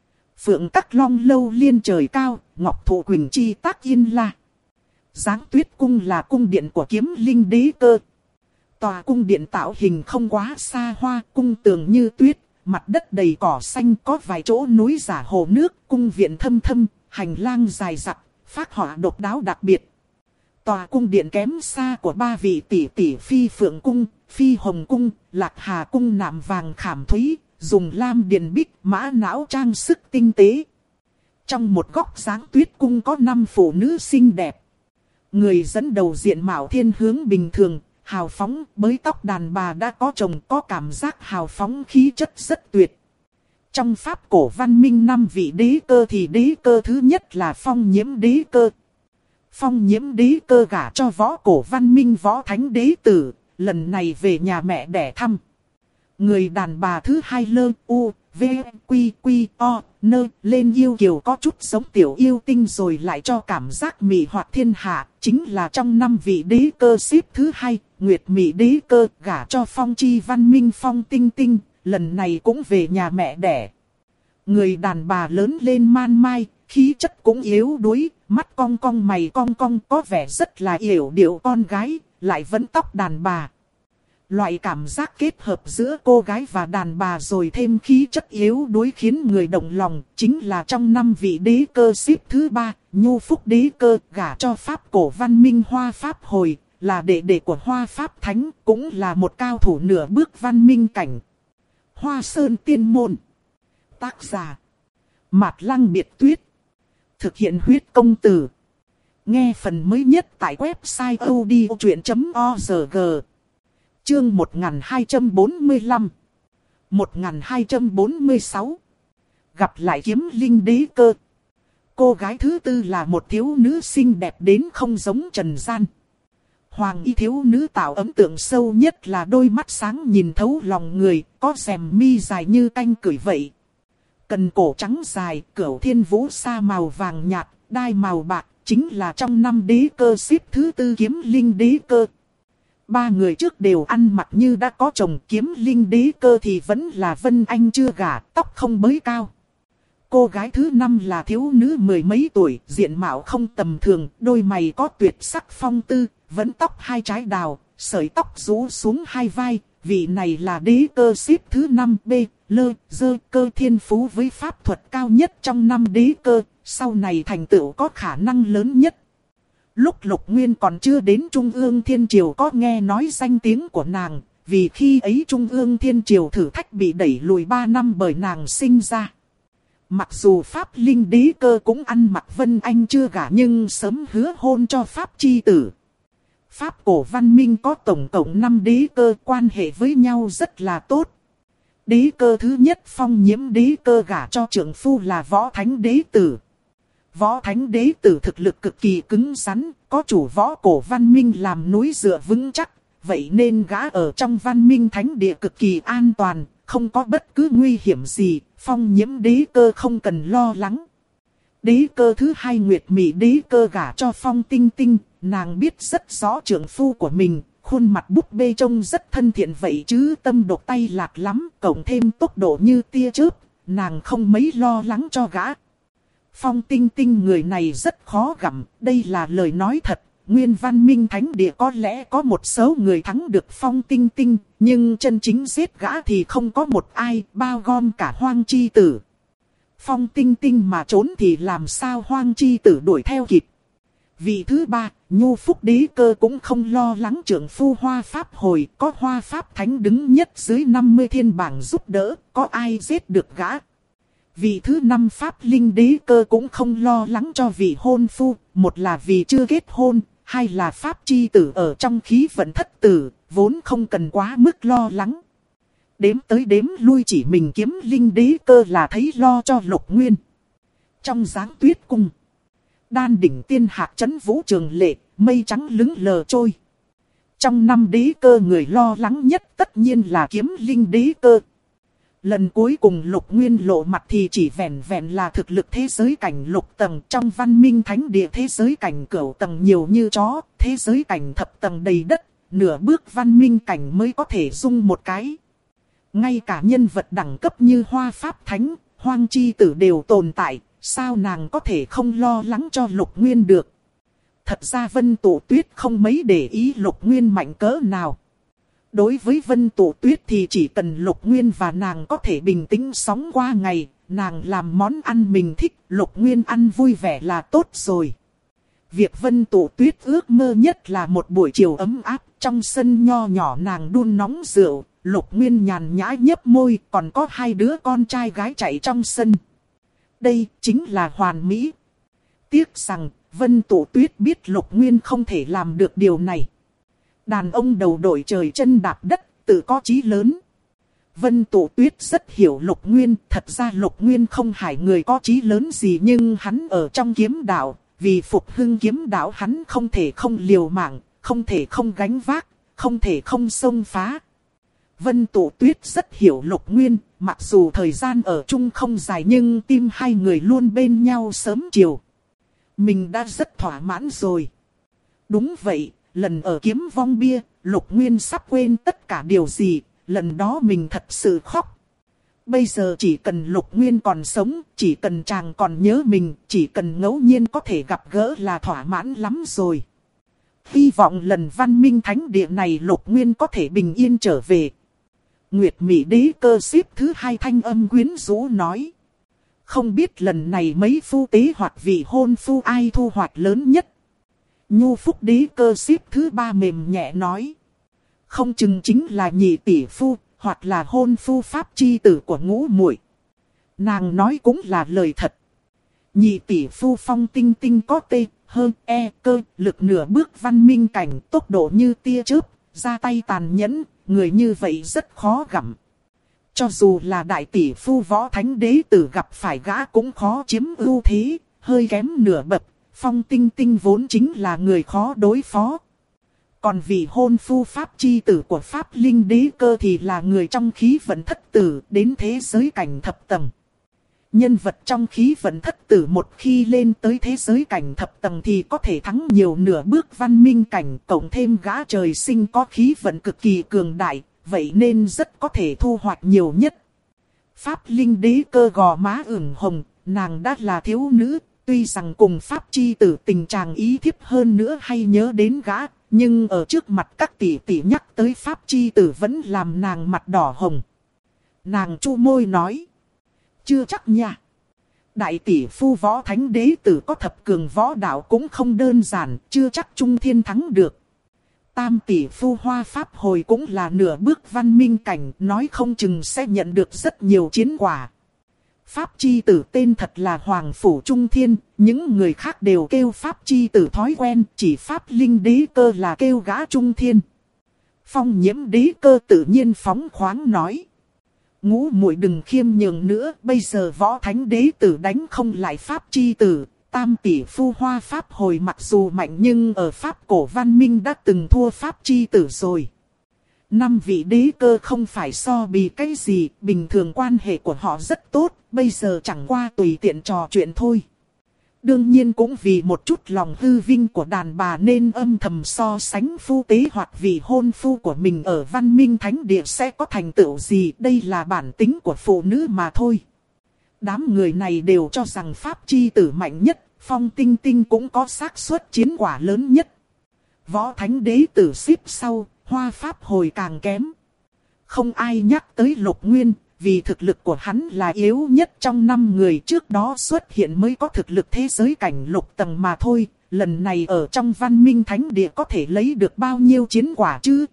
Phượng các long lâu liên trời cao, ngọc thụ quỳnh chi tác yên la. Giáng Tuyết cung là cung điện của Kiếm Linh đế cơ. Tòa cung điện tạo hình không quá xa hoa, cung tường như tuyết, mặt đất đầy cỏ xanh, có vài chỗ núi giả hồ nước, cung viện thâm thâm, hành lang dài dặn, phác họa độc đáo đặc biệt. Tòa cung điện kém xa của ba vị tỷ tỷ Phi Phượng cung, Phi Hồng cung, Lạc Hà cung nạm vàng khảm thúy, dùng lam điền bích, mã não trang sức tinh tế. Trong một góc Giáng Tuyết cung có 5 phụ nữ xinh đẹp. Người dẫn đầu diện mạo thiên hướng bình thường, hào phóng, bới tóc đàn bà đã có chồng, có cảm giác hào phóng khí chất rất tuyệt. Trong pháp cổ văn minh 5 vị đế cơ thì đế cơ thứ nhất là Phong Nhiễm đế cơ. Phong Nhiễm đế cơ gả cho võ cổ văn minh võ thánh đế tử, lần này về nhà mẹ đẻ thăm. Người đàn bà thứ hai Lơ U, V, Quy, Quy, O, Nơ, lên yêu kiều có chút giống tiểu yêu tinh rồi lại cho cảm giác mị hoặc thiên hạ, chính là trong 5 vị đế cơ xếp thứ hai, Nguyệt Mị đế cơ gả cho Phong Chi văn minh Phong Tinh Tinh, lần này cũng về nhà mẹ đẻ. Người đàn bà lớn lên man mai, khí chất cũng yếu đuối, mắt cong cong mày cong cong, có vẻ rất là yểu điệu con gái, lại vẫn tóc đàn bà. Loại cảm giác kết hợp giữa cô gái và đàn bà rồi thêm khí chất yếu đuối khiến người động lòng, chính là trong 5 vị đế cơ xếp thứ 3, Nhu Phúc đế cơ gả cho Pháp cổ văn minh Hoa Pháp Hồi, là đệ đệ của Hoa Pháp Thánh, cũng là một cao thủ nửa bước văn minh cảnh. Hoa Sơn Tiên Môn. Tác giả Mạt Lăng Biệt Tuyết. Thực hiện huyết công từ. Nghe phần mới nhất tại website odchuyện.org. Chương 1245 1246 Gặp lại Kiếm Linh đế cơ. Cô gái thứ tư là một thiếu nữ xinh đẹp đến không giống trần gian. Hoàng y thiếu nữ tạo ấn tượng sâu nhất là đôi mắt sáng nhìn thấu lòng người, có rèm mi dài như canh cửi vậy. Cần cổ trắng dài, cửu thiên vũ sa màu vàng nhạt, đai màu bạc, chính là trong 5 đế cơ xếp thứ tư Kiếm Linh đế cơ. 3 người trước đều ăn mặc như đã có chồng, Kiếm Linh đế cơ thì vẫn là Vân Anh chưa gả, tóc không bới cao. Cô gái thứ 5 là thiếu nữ 10 mấy tuổi, diện mạo không tầm thường, đôi mày có tuyệt sắc phong tư, vẫn tóc 2 trái đào, sợi tóc rũ xuống 2 vai, vị này là đế cơ xếp thứ 5 B, Lơ, Dơ cơ thiên phú với pháp thuật cao nhất trong 5 đế cơ, sau này thành tựu có khả năng lớn nhất. Lúc Lục Nguyên còn chưa đến Trung ương Thiên Triều có nghe nói danh tiếng của nàng, vì khi ấy Trung ương Thiên Triều thử thách bị đẩy lùi 3 năm bởi nàng sinh ra. Mặc dù Pháp Linh đế cơ cũng ăn mặc Vân Anh chưa gả nhưng sớm hứa hôn cho Pháp chi tử. Pháp cổ văn minh có tổng cộng 5 đế cơ, quan hệ với nhau rất là tốt. Đế cơ thứ nhất Phong Nhiễm đế cơ gả cho trưởng phu là Võ Thánh đế tử. Võ Thánh đế tử thực lực cực kỳ cứng rắn, có chủ võ cổ văn minh làm núi dựa vững chắc, vậy nên gã ở trong văn minh thánh địa cực kỳ an toàn, không có bất cứ nguy hiểm gì, Phong Nhiễm đế cơ không cần lo lắng. Đế cơ thứ hai Nguyệt Mị đế cơ gả cho Phong Tinh Tinh, nàng biết rất rõ trưởng phu của mình, khuôn mặt búp bê trông rất thân thiện vậy chứ tâm độc tay lạc lắm, cộng thêm tốc độ như tia chớp, nàng không mấy lo lắng cho gã. Phong Tinh Tinh người này rất khó gặm, đây là lời nói thật, nguyên văn minh thánh địa có lẽ có một số người thắng được Phong Tinh Tinh, nhưng chân chính giết gã thì không có một ai, bao gồm cả Hoang Chi Tử. Phong Tinh Tinh mà trốn thì làm sao Hoang Chi Tử đuổi theo kịp. Vị thứ ba, Nhu Phúc đế cơ cũng không lo lắng trưởng phu Hoa Pháp Hồi, có Hoa Pháp Thánh đứng nhất dưới 50 thiên bảng giúp đỡ, có ai giết được gã. Vị thứ 5 Pháp Linh đế cơ cũng không lo lắng cho vị hôn phu, một là vì chưa kết hôn, hai là Pháp chi tử ở trong khí vận thất tử, vốn không cần quá mức lo lắng. Đếm tới đếm lui chỉ mình Kiếm Linh đế cơ là thấy lo cho Lục Nguyên. Trong Giáng Tuyết cung, đan đỉnh tiên hạc trấn vũ trường lệ, mây trắng lững lờ trôi. Trong 5 đế cơ người lo lắng nhất tất nhiên là Kiếm Linh đế cơ. Lần cuối cùng Lục Nguyên lộ mặt thì chỉ vẹn vẹn là thực lực thế giới cảnh lục tầng, trong văn minh thánh địa thế giới cảnh cửu tầng nhiều như chó, thế giới cảnh thập tầng đầy đất, nửa bước văn minh cảnh mới có thể dung một cái. Ngay cả nhân vật đẳng cấp như Hoa Pháp Thánh, hoang chi tử đều tồn tại, sao nàng có thể không lo lắng cho Lục Nguyên được. Thật ra Vân Tụ Tuyết không mấy để ý Lục Nguyên mạnh cỡ nào. Đối với Vân Tụ Tuyết thì chỉ cần Lục Nguyên và nàng có thể bình tĩnh sống qua ngày, nàng làm món ăn mình thích, Lục Nguyên ăn vui vẻ là tốt rồi. Việc Vân Tụ Tuyết ước mơ nhất là một buổi chiều ấm áp, trong sân nho nhỏ nàng đun nóng rượu, Lục Nguyên nhàn nhã nhấp môi, còn có 2 đứa con trai gái chạy trong sân. Đây chính là hoàn mỹ. Tiếc rằng Vân Tụ Tuyết biết Lục Nguyên không thể làm được điều này. Đàn ông đầu đội trời chân đạp đất, tự có chí lớn. Vân Tụ Tuyết rất hiểu Lục Nguyên, thật ra Lục Nguyên không phải người có chí lớn gì, nhưng hắn ở trong kiếm đạo, vì phục hưng kiếm đạo hắn không thể không liều mạng, không thể không gánh vác, không thể không xông phá. Vân Tụ Tuyết rất hiểu Lục Nguyên, mặc dù thời gian ở chung không dài nhưng tim hai người luôn bên nhau sớm chiều. Mình đã rất thỏa mãn rồi. Đúng vậy, lần ở Kiếm Vong Bia, Lục Nguyên sắp quên tất cả điều gì, lần đó mình thật sự khóc. Bây giờ chỉ cần Lục Nguyên còn sống, chỉ cần chàng còn nhớ mình, chỉ cần ngẫu nhiên có thể gặp gỡ là thỏa mãn lắm rồi. Hy vọng lần Văn Minh Thánh Địa này Lục Nguyên có thể bình yên trở về. Nguyệt Mỹ Đế Cơ xếp thứ 2 thanh âm quyến rũ nói. Không biết lần này mấy phu tế hoặc vị hôn phu ai thu hoạch lớn nhất. Nhu Phúc Đế Cơ xếp thứ 3 mềm nhẹ nói. Không chừng chính là nhị tỷ phu, hoặc là hôn phu pháp chi tử của Ngũ muội. Nàng nói cũng là lời thật. Nhị tỷ phu Phong Tinh Tinh có tê, hơn e cơ, lực nửa bước văn minh cảnh, tốc độ như tia chớp, ra tay tàn nhẫn, người như vậy rất khó gặm. Cho dù là đại tỷ phu Võ Thánh Đế tử gặp phải gã cũng khó chiếm ưu thế, hơi kém nửa bậc. Phong Tinh Tinh vốn chính là người khó đối phó. Còn vị hôn phu pháp chi tử của Pháp Linh Đế Cơ thì là người trong khí vận thất tử đến thế giới cảnh thập tầng. Nhân vật trong khí vận thất tử một khi lên tới thế giới cảnh thập tầng thì có thể thắng nhiều nửa bước văn minh cảnh, cộng thêm gã trời sinh có khí vận cực kỳ cường đại, vậy nên rất có thể thu hoạch nhiều nhất. Pháp Linh Đế Cơ gò má ửng hồng, nàng đã là thiếu nữ, tuy rằng cùng Pháp chi tử tình trạng ý thiếp hơn nữa hay nhớ đến gã, nhưng ở trước mặt các tỷ tỷ nhắc tới Pháp chi tử vẫn làm nàng mặt đỏ hồng. Nàng chu môi nói. Chưa chắc nha. Đại tỷ phu Võ Thánh Đế tử có thập cường võ đạo cũng không đơn giản, chưa chắc Trung Thiên thắng được. Tam tỷ phu Hoa Pháp hồi cũng là nửa bước văn minh cảnh, nói không chừng sẽ nhận được rất nhiều chiến quả. Pháp chi tử tên thật là Hoàng Phủ Trung Thiên, những người khác đều kêu Pháp chi tử thói quen, chỉ Pháp Linh Đế Cơ là kêu gã Trung Thiên. Phong Nhiễm Đế Cơ tự nhiên phóng khoáng nói. Ngũ muội đừng khiêm nhường nữa, bây giờ Võ Thánh Đế tử đánh không lại Pháp chi tử. Tam tỷ phu Hoa Pháp hồi mặc dù mạnh nhưng ở Pháp cổ văn minh đã từng thua Pháp chi tử rồi. 5 vị đế cơ không phải so bì cái gì, bình thường quan hệ của họ rất tốt, bây giờ chẳng qua tùy tiện trò chuyện thôi. Đương nhiên cũng vì một chút lòng hư vinh của đàn bà nên âm thầm so sánh phu tế hoặc vì hôn phu của mình ở văn minh thánh địa sẽ có thành tựu gì, đây là bản tính của phụ nữ mà thôi. Đám người này đều cho rằng Pháp chi tử mạnh nhất, Phong Tinh Tinh cũng có xác suất chiến quả lớn nhất. Võ Thánh Đế tử xếp sau, Hoa Pháp hồi càng kém. Không ai nhắc tới Lục Nguyên, vì thực lực của hắn là yếu nhất trong 5 người trước đó xuất hiện mới có thực lực thế giới cảnh lục tầng mà thôi. Lần này ở trong văn minh thánh địa có thể lấy được bao nhiêu chiến quả chứ?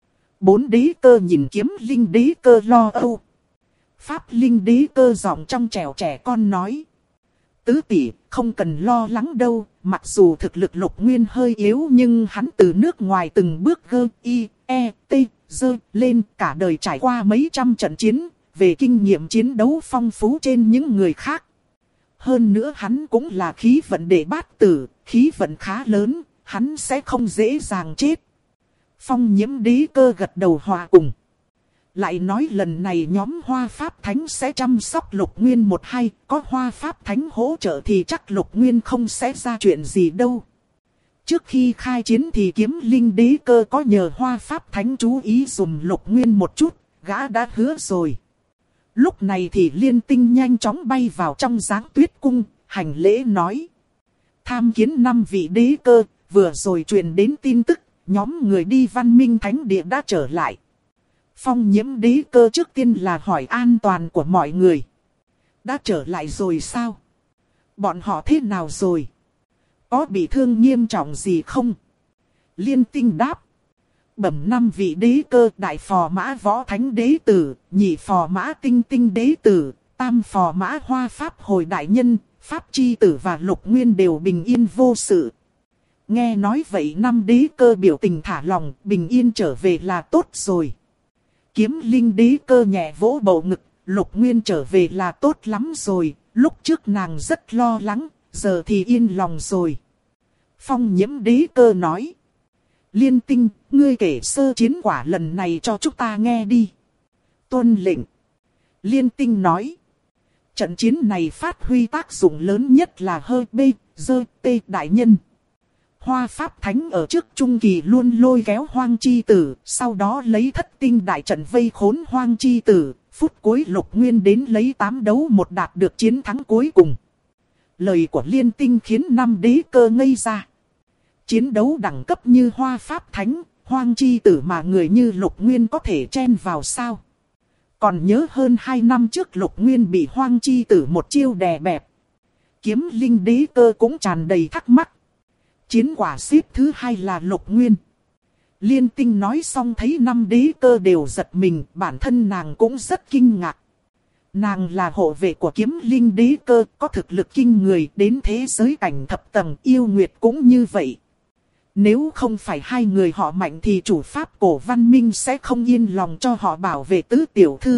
4 đế cơ nhìn Kiếm Linh Đế Cơ lo âu. Pháp Linh Đế Cơ giọng trong trẻo trẻ con nói. Tứ tỷ, không cần lo lắng đâu, mặc dù thực lực Lục Nguyên hơi yếu nhưng hắn từ nước ngoài từng bước gơ, y, e, t, dơ, lên cả đời trải qua mấy trăm trận chiến, về kinh nghiệm chiến đấu phong phú trên những người khác. Hơn nữa hắn cũng là khí vận đệ bát tử, khí vận khá lớn, hắn sẽ không dễ dàng chết. Phong Nhiễm Đế Cơ gật đầu hòa cùng. Lại nói lần này nhóm Hoa Pháp Thánh sẽ chăm sóc Lục Nguyên 1-2, có Hoa Pháp Thánh hỗ trợ thì chắc Lục Nguyên không sẽ ra chuyện gì đâu. Trước khi khai chiến thì Kiếm Linh Đế Cơ có nhờ Hoa Pháp Thánh chú ý dùm Lục Nguyên một chút, gã đã hứa rồi. Lúc này thì Liên Tinh nhanh chóng bay vào trong Giáng Tuyết Cung, hành lễ nói. Tham kiến 5 vị đế cơ, vừa rồi truyền đến tin tức, nhóm người đi Văn Minh Thánh Địa đã trở lại. Phong Nhiễm đế cơ trước tiên là hỏi an toàn của mọi người. Đã trở lại rồi sao? Bọn họ thế nào rồi? Có bị thương nghiêm trọng gì không? Liên Tinh đáp. Bẩm 5 vị đế cơ, đại phò mã Võ Thánh đế tử, nhị phò mã Tinh Tinh đế tử, tam phò mã Hoa Pháp Hồi đại nhân, Pháp chi tử và Lục Nguyên đều bình yên vô sự. Nghe nói vậy 5 đế cơ biểu tình thả lòng, bình yên trở về là tốt rồi. Kiếm Linh đế cơ nhẹ vỗ bầu ngực, Lục Nguyên trở về là tốt lắm rồi, lúc trước nàng rất lo lắng, giờ thì yên lòng rồi. Phong Nhiễm đế cơ nói. Liên Tinh, ngươi kể sơ chiến quả lần này cho chúng ta nghe đi. Tuân lệnh. Liên Tinh nói. Trận chiến này phát huy tác dụng lớn nhất là hơi bê, dơ, tê đại nhân. Hoa Pháp Thánh ở trước trung kỳ luôn lôi kéo Hoang Chi Tử, sau đó lấy thất tinh đại trận vây khốn Hoang Chi Tử, phút cuối Lục Nguyên đến lấy 8 đấu 1 đạt được chiến thắng cuối cùng. Lời của Liên Tinh khiến 5 đế cơ ngây ra. Chiến đấu đẳng cấp như Hoa Pháp Thánh, Hoang Chi Tử mà người như Lục Nguyên có thể chen vào sao? Còn nhớ hơn 2 năm trước Lục Nguyên bị Hoang Chi Tử một chiêu đè bẹp. Kiếm Linh đế cơ cũng tràn đầy thắc mắc. Chiến quả xếp thứ 2 là Lục Nguyên. Liên Tinh nói xong thấy 5 đế cơ đều giật mình, bản thân nàng cũng rất kinh ngạc. Nàng là hộ vệ của Kiếm Linh đế cơ, có thực lực kinh người, đến thế giới cảnh thập tầng, Yêu Nguyệt cũng như vậy. Nếu không phải hai người họ mạnh thì chủ pháp cổ văn minh sẽ không yên lòng cho họ bảo vệ tứ tiểu thư.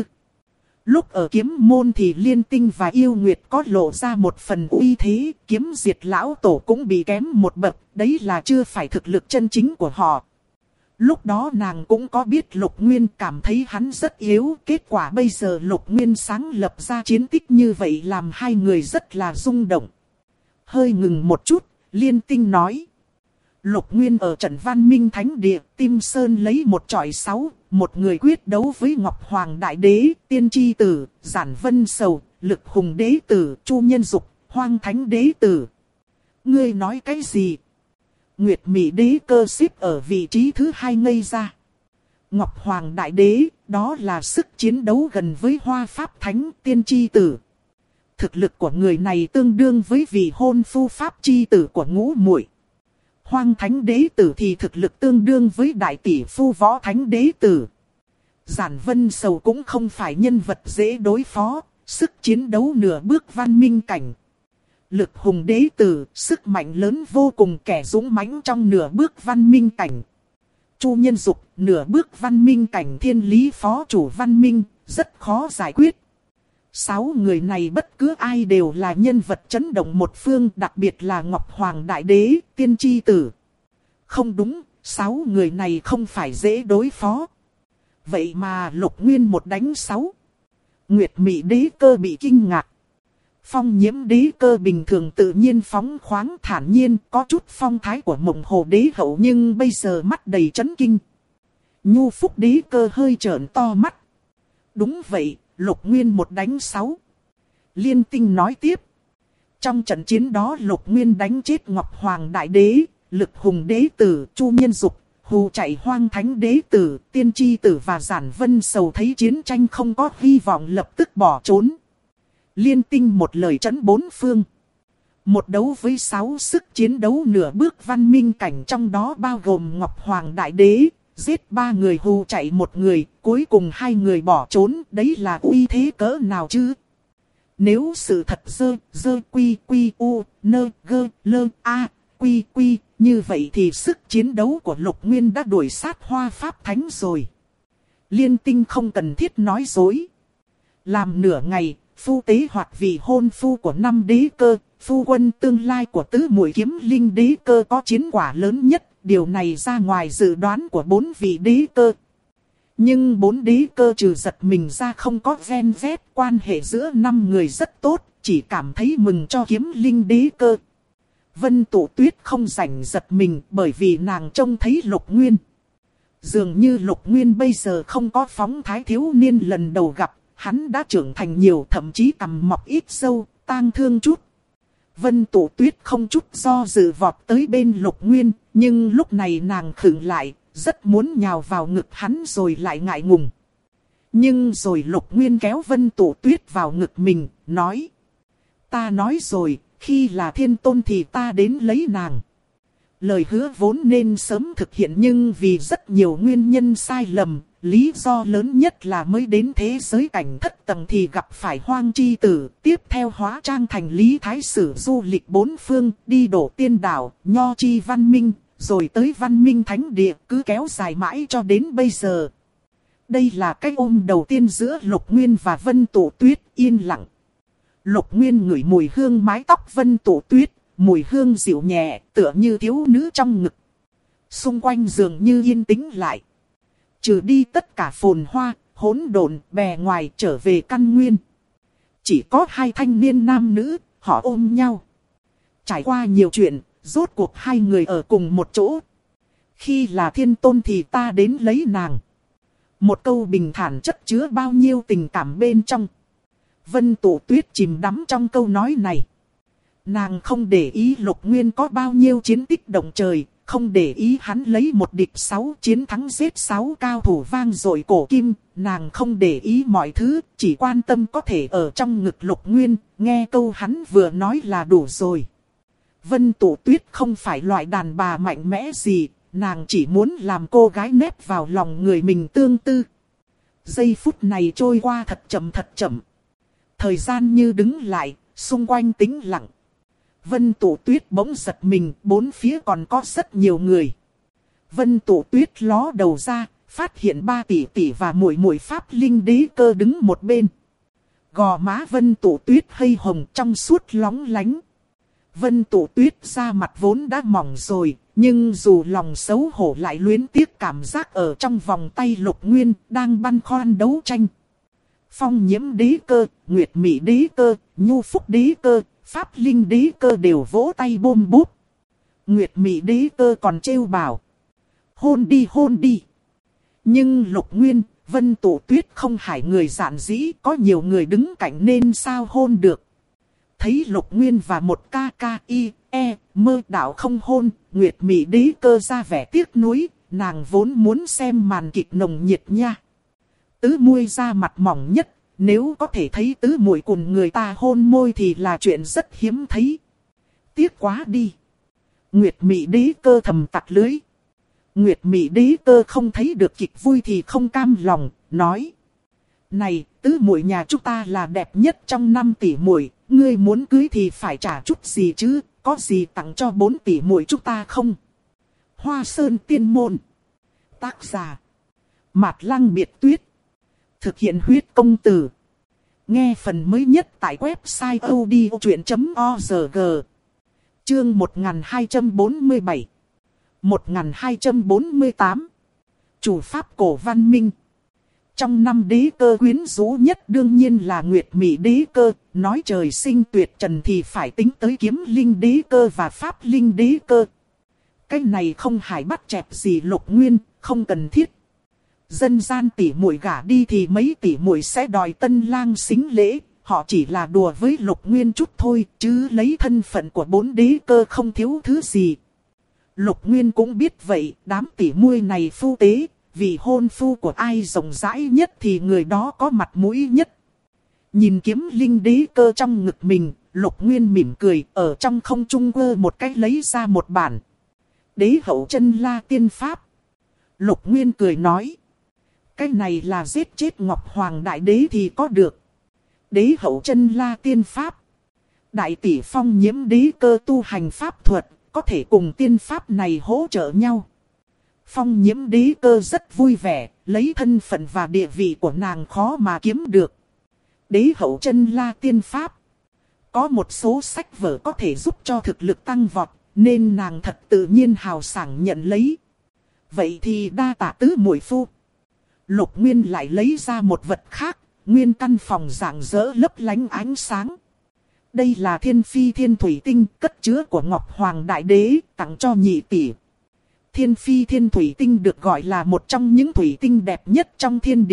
Lúc ở kiếm môn thì Liên Tinh và Yêu Nguyệt có lộ ra một phần uy thế, kiếm diệt lão tổ cũng bị kém một bậc, đấy là chưa phải thực lực chân chính của họ. Lúc đó nàng cũng có biết Lục Nguyên, cảm thấy hắn rất yếu, kết quả bây giờ Lục Nguyên sáng lập ra chiến tích như vậy làm hai người rất là rung động. Hơi ngừng một chút, Liên Tinh nói. Lục Nguyên ở trận Văn Minh Thánh Địa, Tim Sơn lấy 1 chọi 6, một người quyết đấu với Ngọc Hoàng Đại Đế, Tiên Tri Tử, Giản Vân Sầu, Lực Hùng Đế Tử, Chu Nhân Dục, Hoang Thánh Đế Tử. Ngươi nói cái gì? Nguyệt Mị Đế cơ xếp ở vị trí thứ 2 ngây ra. Ngọc Hoàng Đại Đế, đó là sức chiến đấu gần với Hoa Pháp Thánh, Tiên Tri Tử. Thực lực của người này tương đương với vị hôn phu Pháp Chi Tử của Ngũ Muội. Hoang Thánh Đế Tử thì thực lực tương đương với đại tỷ phu Võ Thánh Đế Tử. Giản Vân Sầu cũng không phải nhân vật dễ đối phó, sức chiến đấu nửa bước văn minh cảnh. Lực Hùng Đế Tử, sức mạnh lớn vô cùng, kẻ dũng mãnh trong nửa bước văn minh cảnh. Chu Nhân Dục, nửa bước văn minh cảnh thiên lý phó chủ văn minh, rất khó giải quyết. 6 người này bất cứ ai đều là nhân vật chấn động một phương, đặc biệt là Ngọc Hoàng Đại Đế, Tiên Tri Tử. Không đúng, 6 người này không phải dễ đối phó. Vậy mà Lục Nguyên 1 đánh 6. Nguyệt Mị Đế cơ bị kinh ngạc. Phong Nhiễm Đế cơ bình thường tự nhiên phóng khoáng thản nhiên, có chút phong thái của Mộng Hồ Đế hậu, nhưng bây giờ mắt đầy chấn kinh. Nhu Phúc Đế cơ hơi trợn to mắt. Đúng vậy, Lục Nguyên 1 đánh 6. Liên Tinh nói tiếp. Trong trận chiến đó Lục Nguyên đánh chết Ngọc Hoàng Đại Đế, Lực Hùng Đế Tử, Chu Nhân Dục, hù chạy Hoang Thánh Đế Tử, Tiên Tri Tử và Giản Vân Sầu thấy chiến tranh không có hy vọng lập tức bỏ trốn. Liên Tinh một lời trấn 4 phương. Một đấu với 6 sức chiến đấu nửa bước văn minh cảnh, trong đó bao gồm Ngọc Hoàng Đại Đế. Giết 3 người hù chạy 1 người, cuối cùng 2 người bỏ trốn, đấy là uy thế cỡ nào chứ? Nếu sự thật dơ quy quy u nơ gơ lơ a quy quy, như vậy thì sức chiến đấu của Lục Nguyên đã đuổi sát Hoa Pháp Thánh rồi. Liên Tinh không cần thiết nói dối. Làm nửa ngày, phu tế hoặc vị hôn phu của 5 đế cơ, phu quân tương lai của tứ muội Kiếm Linh đế cơ có chiến quả lớn nhất. Điều này ra ngoài dự đoán của 4 vị đế cơ. Nhưng 4 đế cơ trừ giật mình ra không có ven vét, quan hệ giữa 5 người rất tốt, chỉ cảm thấy mừng cho Kiếm Linh đế cơ. Vân Tụ Tuyết không rảnh giật mình bởi vì nàng trông thấy Lục Nguyên. Dường như Lục Nguyên bây giờ không có phóng thái thiếu niên lần đầu gặp, hắn đã trưởng thành nhiều, thậm chí cằm mọc ít râu, tang thương chút. Vân Tụ Tuyết không chút do dự vọt tới bên Lục Nguyên, nhưng lúc này nàng khựng lại, rất muốn nhào vào ngực hắn rồi lại ngại ngùng. Nhưng rồi Lục Nguyên kéo Vân Tụ Tuyết vào ngực mình, nói. Ta nói rồi, khi là thiên tôn thì ta đến lấy nàng. Lời hứa vốn nên sớm thực hiện nhưng vì rất nhiều nguyên nhân sai lầm, lý do lớn nhất là mới đến thế giới cảnh thất tầng thì gặp phải Hoang Chi Tử, tiếp theo hóa trang thành Lý Thái Sử du lịch bốn phương, đi đổ tiên đảo, Nho Chi Văn Minh, rồi tới Văn Minh Thánh Địa, cứ kéo dài mãi cho đến bây giờ. Đây là cái ôm đầu tiên giữa Lục Nguyên và Vân Tụ Tuyết, yên lặng. Lục Nguyên ngửi mùi hương mái tóc Vân Tụ Tuyết, mùi hương dịu nhẹ, tựa như thiếu nữ trong ngực. Xung quanh dường như yên tĩnh lại. Trừ đi tất cả phồn hoa, hỗn độn, bè ngoài trở về căn nguyên. Chỉ có hai thanh niên nam nữ, họ ôm nhau. Trải qua nhiều chuyện, rốt cuộc hai người ở cùng một chỗ. Khi là thiên tôn thì ta đến lấy nàng. Một câu bình thản chất chứa bao nhiêu tình cảm bên trong. Vân Tụ Tuyết chìm đắm trong câu nói này. Nàng không để ý Lục Nguyên có bao nhiêu chiến tích động trời, không để ý hắn lấy một địch 6 chiến thắng giết 6 cao thủ vang dội cổ kim, nàng không để ý mọi thứ, chỉ quan tâm có thể ở trong ngực Lục Nguyên, nghe câu hắn vừa nói là đủ rồi. Vân Tụ Tuyết không phải loại đàn bà mạnh mẽ gì, nàng chỉ muốn làm cô gái nép vào lòng người mình tương tư. Giây phút này trôi qua thật chậm thật chậm. Thời gian như đứng lại, xung quanh tĩnh lặng. Vân Tụ Tuyết bỗng giật mình, bốn phía còn có rất nhiều người. Vân Tụ Tuyết ló đầu ra, phát hiện 3 tỷ tỷ và muội muội Pháp Linh Đế Cơ đứng một bên. Gò má Vân Tụ Tuyết hơi hồng trong suốt lóng lánh. Vân Tụ Tuyết da mặt vốn đã mỏng rồi, nhưng dù lòng xấu hổ lại luyến tiếc cảm giác ở trong vòng tay Lục Nguyên đang băn khoăn đấu tranh. Phong Nhiễm Đế Cơ, Nguyệt Mị Đế Cơ, Nhu Phúc Đế Cơ, Pháp Linh Đế Cơ đều vỗ tay bôm búp. Nguyệt Mị Đế Cơ còn trêu bảo. Hôn đi hôn đi. Nhưng Lục Nguyên, Vân Tụ Tuyết không phải người giản dĩ, có nhiều người đứng cạnh nên sao hôn được. Thấy Lục Nguyên và một ca ca y, mơ đạo không hôn, Nguyệt Mị Đế Cơ ra vẻ tiếc nuối, nàng vốn muốn xem màn kịch nồng nhiệt nha. Tứ muội da mặt mỏng nhất, nếu có thể thấy tứ muội cùng người ta hôn môi thì là chuyện rất hiếm thấy. Tiếc quá đi. Nguyệt Mị Đế Cơ thầm tặc lưới. Nguyệt Mị Đế Cơ không thấy được kịch vui thì không cam lòng, nói: Này, tứ muội nhà chúng ta là đẹp nhất trong 5 tỷ muội, ngươi muốn cưới thì phải trả chút gì chứ, có gì tặng cho 4 tỷ muội chúng ta không? Hoa Sơn Tiên Môn. Tác giả: Mạt Lăng Biệt Tuyết. Thực hiện huyết công từ. Nghe phần mới nhất tại website odchuyện.org. Chương 1247. 1248. Chủ pháp cổ văn minh. Trong 5 đế cơ quyến rũ nhất đương nhiên là Nguyệt Mị Đế Cơ, nói trời sinh tuyệt trần thì phải tính tới Kiếm Linh Đế Cơ và Pháp Linh Đế Cơ. Cái này không hài bắt chẹp gì Lục Nguyên, không cần thiết. Dân gian tỷ muội gả đi thì mấy tỷ muội sẽ đòi tân lang xính lễ, họ chỉ là đùa với Lục Nguyên chút thôi, chứ lấy thân phận của 4 đế cơ không thiếu thứ gì. Lục Nguyên cũng biết vậy, đám tỷ muội này phu tế, vì hôn phu của ai rộng rãi nhất thì người đó có mặt mũi nhất. Nhìn Kiếm Linh Đế Cơ trong ngực mình, Lục Nguyên mỉm cười, ở trong không trung quơ một cách lấy ra một bản Đế Hậu Chân La Tiên Pháp. Lục Nguyên cười nói: Cái này là giết chết Ngọc Hoàng Đại Đế thì có được. Đế Hậu Chân La Tiên Pháp. Đại tỷ Phong Nhiễm Đế Cơ tu hành pháp thuật, có thể cùng tiên pháp này hỗ trợ nhau. Phong Nhiễm Đế Cơ rất vui vẻ, lấy thân phận và địa vị của nàng khó mà kiếm được. Đế Hậu Chân La Tiên Pháp. Có một số sách vở có thể giúp cho thực lực tăng vọt, nên nàng thật tự nhiên hào sảng nhận lấy. Vậy thì đa tạ tứ muội phu. Lục Nguyên lại lấy ra một vật khác, nguyên căn phòng rạng rỡ lấp lánh ánh sáng. Đây là Thiên Phi Thiên Thủy Tinh, cất chứa của Ngọc Hoàng Đại Đế, tặng cho nhị tỷ. Thiên Phi Thiên Thủy Tinh được gọi là một trong những thủy tinh đẹp nhất trong thiên địa,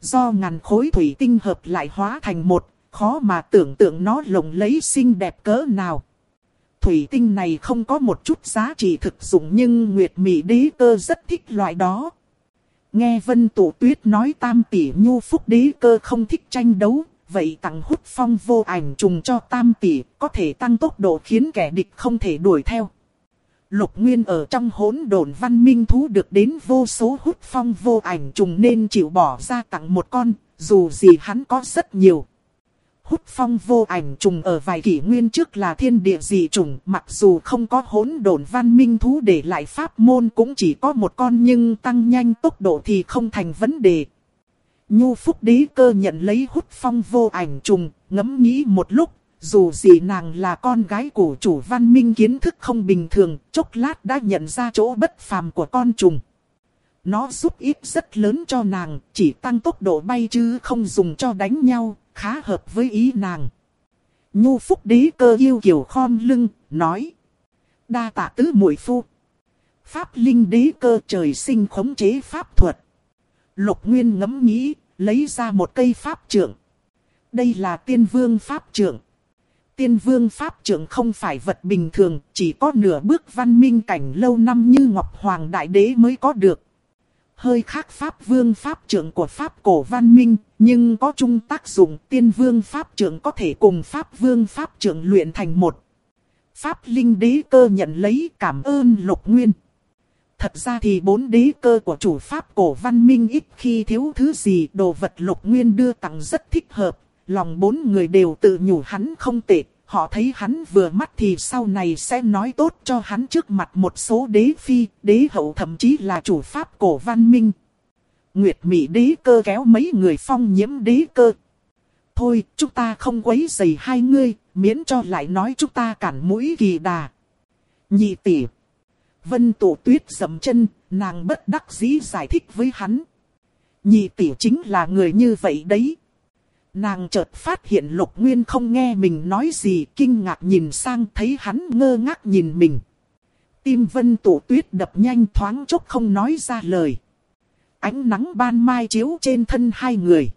do ngàn khối thủy tinh hợp lại hóa thành một, khó mà tưởng tượng nó lộng lẫy xinh đẹp cỡ nào. Thủy tinh này không có một chút giá trị thực dụng nhưng Nguyệt Mị Đế Cơ rất thích loại đó. Nghe Vân Tụ Tuyết nói Tam tỷ Nhu Phúc Đế Cơ không thích tranh đấu, vậy tặng hút phong vô ảnh trùng cho Tam tỷ, có thể tăng tốc độ khiến kẻ địch không thể đuổi theo. Lục Nguyên ở trong hỗn độn văn minh thú được đến vô số hút phong vô ảnh trùng nên chịu bỏ ra tặng một con, dù gì hắn có rất nhiều. Hút phong vô ảnh trùng ở vài kỷ nguyên trước là thiên địa dị trùng, mặc dù không có hỗn độn văn minh thú để lại pháp môn cũng chỉ có một con nhưng tăng nhanh tốc độ thì không thành vấn đề. Nhu Phúc Đế Cơ nhận lấy hút phong vô ảnh trùng, ngẫm nghĩ một lúc, dù gì nàng là con gái của chủ văn minh kiến thức không bình thường, chốc lát đã nhận ra chỗ bất phàm của con trùng. Nó giúp ích rất lớn cho nàng, chỉ tăng tốc độ bay chứ không dùng cho đánh nhau, khá hợp với ý nàng. Nhu Phúc Đế Cơ yêu kiều khom lưng, nói. Đa tạ tứ muội phu. Pháp Linh Đế Cơ trời sinh khống chế pháp thuật. Lục Nguyên ngẫm nghĩ, lấy ra một cây pháp trượng. Đây là Tiên Vương pháp trượng. Tiên Vương pháp trượng không phải vật bình thường, chỉ có nửa bước văn minh cảnh lâu năm như Ngọc Hoàng Đại Đế mới có được. Hơi khác Pháp Vương pháp trượng của Pháp cổ văn minh, nhưng có chung tác dụng. Tiên Vương pháp trượng có thể cùng Pháp Vương pháp trượng luyện thành một. Pháp Linh Đế Cơ nhận lấy, cảm ơn Lục Nguyên. Thật ra thì 4 đế cơ của chủ Pháp cổ văn minh ít khi thiếu thứ gì, đồ vật Lục Nguyên đưa tặng rất thích hợp. Lòng 4 người đều tự nhủ hắn không tệ, họ thấy hắn vừa mắt thì sau này sẽ nói tốt cho hắn trước mặt một số đế phi, đế hậu thậm chí là chủ Pháp cổ văn minh. Nguyệt Mị Đế Cơ kéo mấy người Phong Nhiễm Đế Cơ. Thôi, chúng ta không quấy rầy hai ngươi, miễn cho lại nói chúng ta cản mũi Kỳ Đà. Nhị tỷ. Vân Tụ Tuyết dậm chân, nàng bất đắc dĩ giải thích với hắn. Nhị tỷ chính là người như vậy đấy. Nàng chợt phát hiện Lục Nguyên không nghe mình nói gì, kinh ngạc nhìn sang thấy hắn ngơ ngác nhìn mình. Tim Vân Tụ Tuyết đập nhanh, thoáng chốc không nói ra lời. Ánh nắng ban mai chiếu trên thân hai người.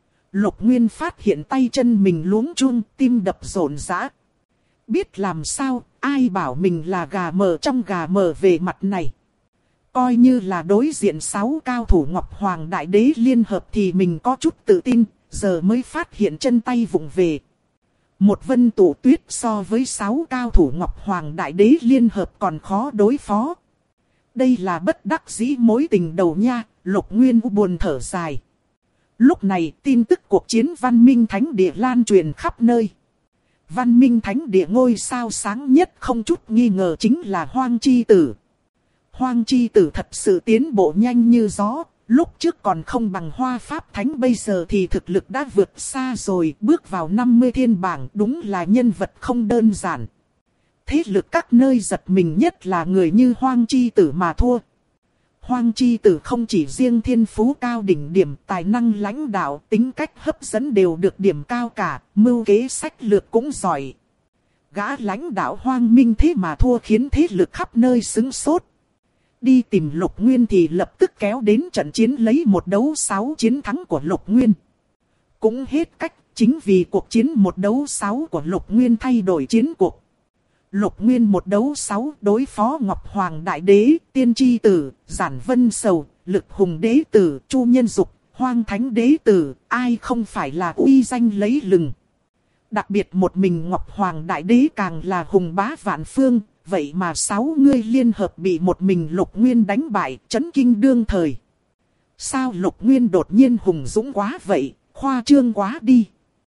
Lục Nguyên phát hiện tay chân mình luống chuông, tim đập rộn rã. Biết làm sao, ai bảo mình là gà mờ trong gà mờ về mặt này. Coi như là đối diện 6 cao thủ Ngọc Hoàng Đại Đế liên hợp thì mình có chút tự tin, giờ mới phát hiện chân tay vụng về. Một Vân Tụ Tuyết so với 6 cao thủ Ngọc Hoàng Đại Đế liên hợp còn khó đối phó. Đây là bất đắc dĩ mối tình đầu nha, Lục Nguyên buồn thở dài. Lúc này tin tức cuộc chiến Văn Minh Thánh Địa lan truyền khắp nơi. Văn Minh Thánh Địa ngôi sao sáng nhất không chút nghi ngờ chính là Hoang Chi Tử. Hoang Chi Tử thật sự tiến bộ nhanh như gió, lúc trước còn không bằng Hoa Pháp Thánh, bây giờ thì thực lực đã vượt xa rồi, bước vào 50 thiên bảng, đúng là nhân vật không đơn giản. Thế lực các nơi giật mình nhất là người như Hoang Chi Tử mà thua. Hoang Chi Tử không chỉ riêng thiên phú cao đỉnh điểm, tài năng lãnh đạo, tính cách hấp dẫn đều được điểm cao cả, mưu kế sách lược cũng giỏi. Gã lãnh đạo Hoang Minh thế mà thua khiến thế lực khắp nơi sững sốt. Đi tìm Lục Nguyên thì lập tức kéo đến trận chiến lấy 1 đấu 6 chiến thắng của Lục Nguyên. Cũng hết cách, chính vì cuộc chiến 1 đấu 6 của Lục Nguyên thay đổi chiến cuộc. Lục Nguyên 1 đấu 6 đối phó Ngọc Hoàng Đại Đế, Tiên Tri Tử, Giản Vân Sầu, Lực Hùng Đế Tử, Chu Nhân Dục, Hoang Thánh Đế Tử, ai không phải là uy danh lấy lừng. Đặc biệt một mình Ngọc Hoàng Đại Đế càng là hùng bá vạn phương, vậy mà 6 người liên hợp bị một mình Lục Nguyên đánh bại, chấn kinh đương thời. Sao Lục Nguyên đột nhiên hùng dũng quá vậy, khoa trương quá đi.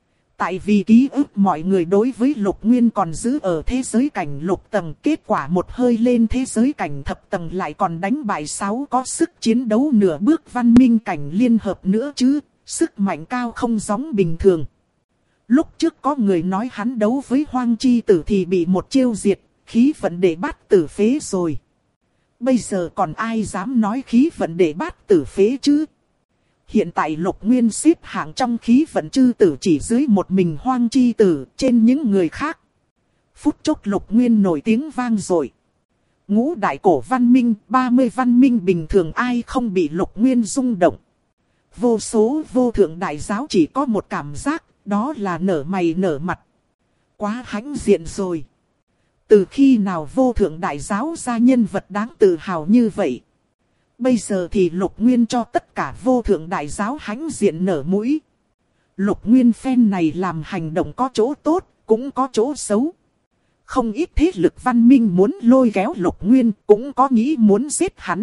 Tại vì ký ức mọi người đối với Lục Nguyên còn giữ ở thế giới cảnh lục tầng, kết quả một hơi lên thế giới cảnh thập tầng lại còn đánh bại 6 có sức chiến đấu nửa bước văn minh cảnh liên hợp nữa chứ, sức mạnh cao không giống bình thường. Lúc trước có người nói hắn đấu với Hoang Chi Tử thì bị một chiêu diệt, khí vận để bát tử phế rồi. Bây giờ còn ai dám nói khí vận để bát tử phế chứ? Hiện tại Lục Nguyên xếp hạng trong khí vận chư tử chỉ dưới một mình Hoang Chi Tử trên những người khác. Phút chốc Lục Nguyên nổi tiếng vang dội. Ngũ đại cổ văn minh, 30 văn minh bình thường ai không bị Lục Nguyên rung động. vô số vô thượng đại giáo chỉ có một cảm giác, đó là nở mày nở mặt. Quá hãnh diện rồi. Từ khi nào vô thượng đại giáo ra nhân vật đáng tự hào như vậy? Bây giờ thì Lục Nguyên cho tất cả vô thượng đại giáo hãnh diện nở mũi. Lục Nguyên phen này làm hành động có chỗ tốt, cũng có chỗ xấu. Không ít thế lực văn minh muốn lôi kéo Lục Nguyên, cũng có nghĩ muốn giết hắn.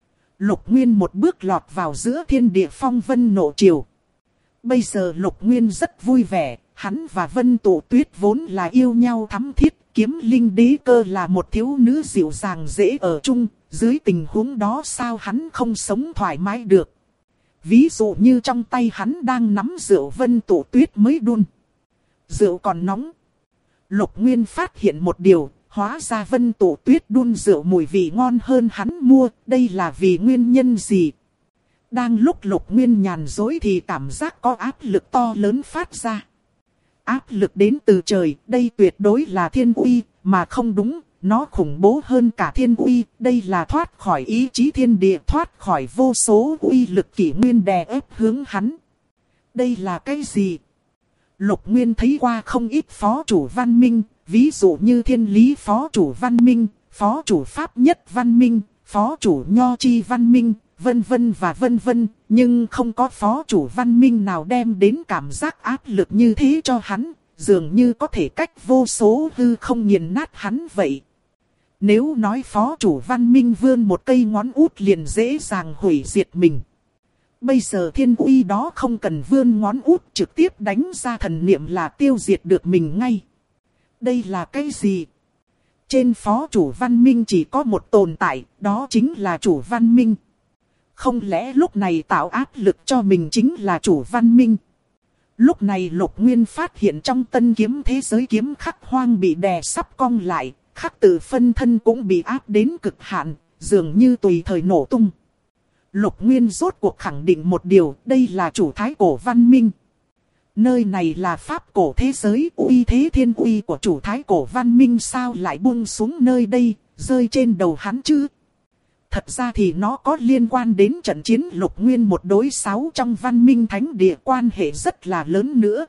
Lục Nguyên một bước lọt vào giữa thiên địa phong vân nộ triều. Bây giờ Lục Nguyên rất vui vẻ, hắn và Vân Tụ Tuyết vốn là yêu nhau thắm thiết. Kiếm Linh Đế Cơ là một thiếu nữ dịu dàng dễ ở chung, dưới tình huống đó sao hắn không sống thoải mái được. Ví dụ như trong tay hắn đang nắm rượu Vân Tụ Tuyết mới đun. Rượu còn nóng. Lục Nguyên phát hiện một điều, hóa ra Vân Tụ Tuyết đun rượu mùi vị ngon hơn hắn mua, đây là vì nguyên nhân gì? Đang lúc Lục Nguyên nhàn dối thì cảm giác có áp lực to lớn phát ra. Áp lực đến từ trời, đây tuyệt đối là thiên uy, mà không đúng, nó khủng bố hơn cả thiên uy, đây là thoát khỏi ý chí thiên địa, thoát khỏi vô số uy lực kỷ nguyên đè ép hướng hắn. Đây là cái gì? Lục Nguyên thấy qua không ít phó chủ văn minh, ví dụ như thiên lý phó chủ văn minh, phó chủ pháp nhất văn minh, phó chủ nho chi văn minh, vân vân và vân vân, nhưng không có phó chủ văn minh nào đem đến cảm giác áp lực như thế cho hắn, dường như có thể cách vô số hư không nghiền nát hắn vậy. Nếu nói phó chủ văn minh vươn một cây ngón út liền dễ dàng hủy diệt mình. Bây giờ thiên uy đó không cần vươn ngón út, trực tiếp đánh ra thần niệm là tiêu diệt được mình ngay. Đây là cái gì? Trên phó chủ văn minh chỉ có một tồn tại, đó chính là chủ văn minh. Không lẽ lúc này tạo áp lực cho mình chính là chủ văn minh? Lúc này Lục Nguyên phát hiện trong tân kiếm thế giới kiếm khắc hoang bị đè sắp cong lại, khắc tự phân thân cũng bị áp đến cực hạn, dường như tùy thời nổ tung. Lục Nguyên rốt cuộc khẳng định một điều, đây là chủ thái cổ văn minh. Nơi này là pháp cổ thế giới, uy thế thiên uy của chủ thái cổ văn minh sao lại buông xuống nơi đây, rơi trên đầu hắn chứ? Thật ra thì nó có liên quan đến trận chiến Lục Nguyên 1-6 trong văn minh thánh địa, quan hệ rất là lớn nữa.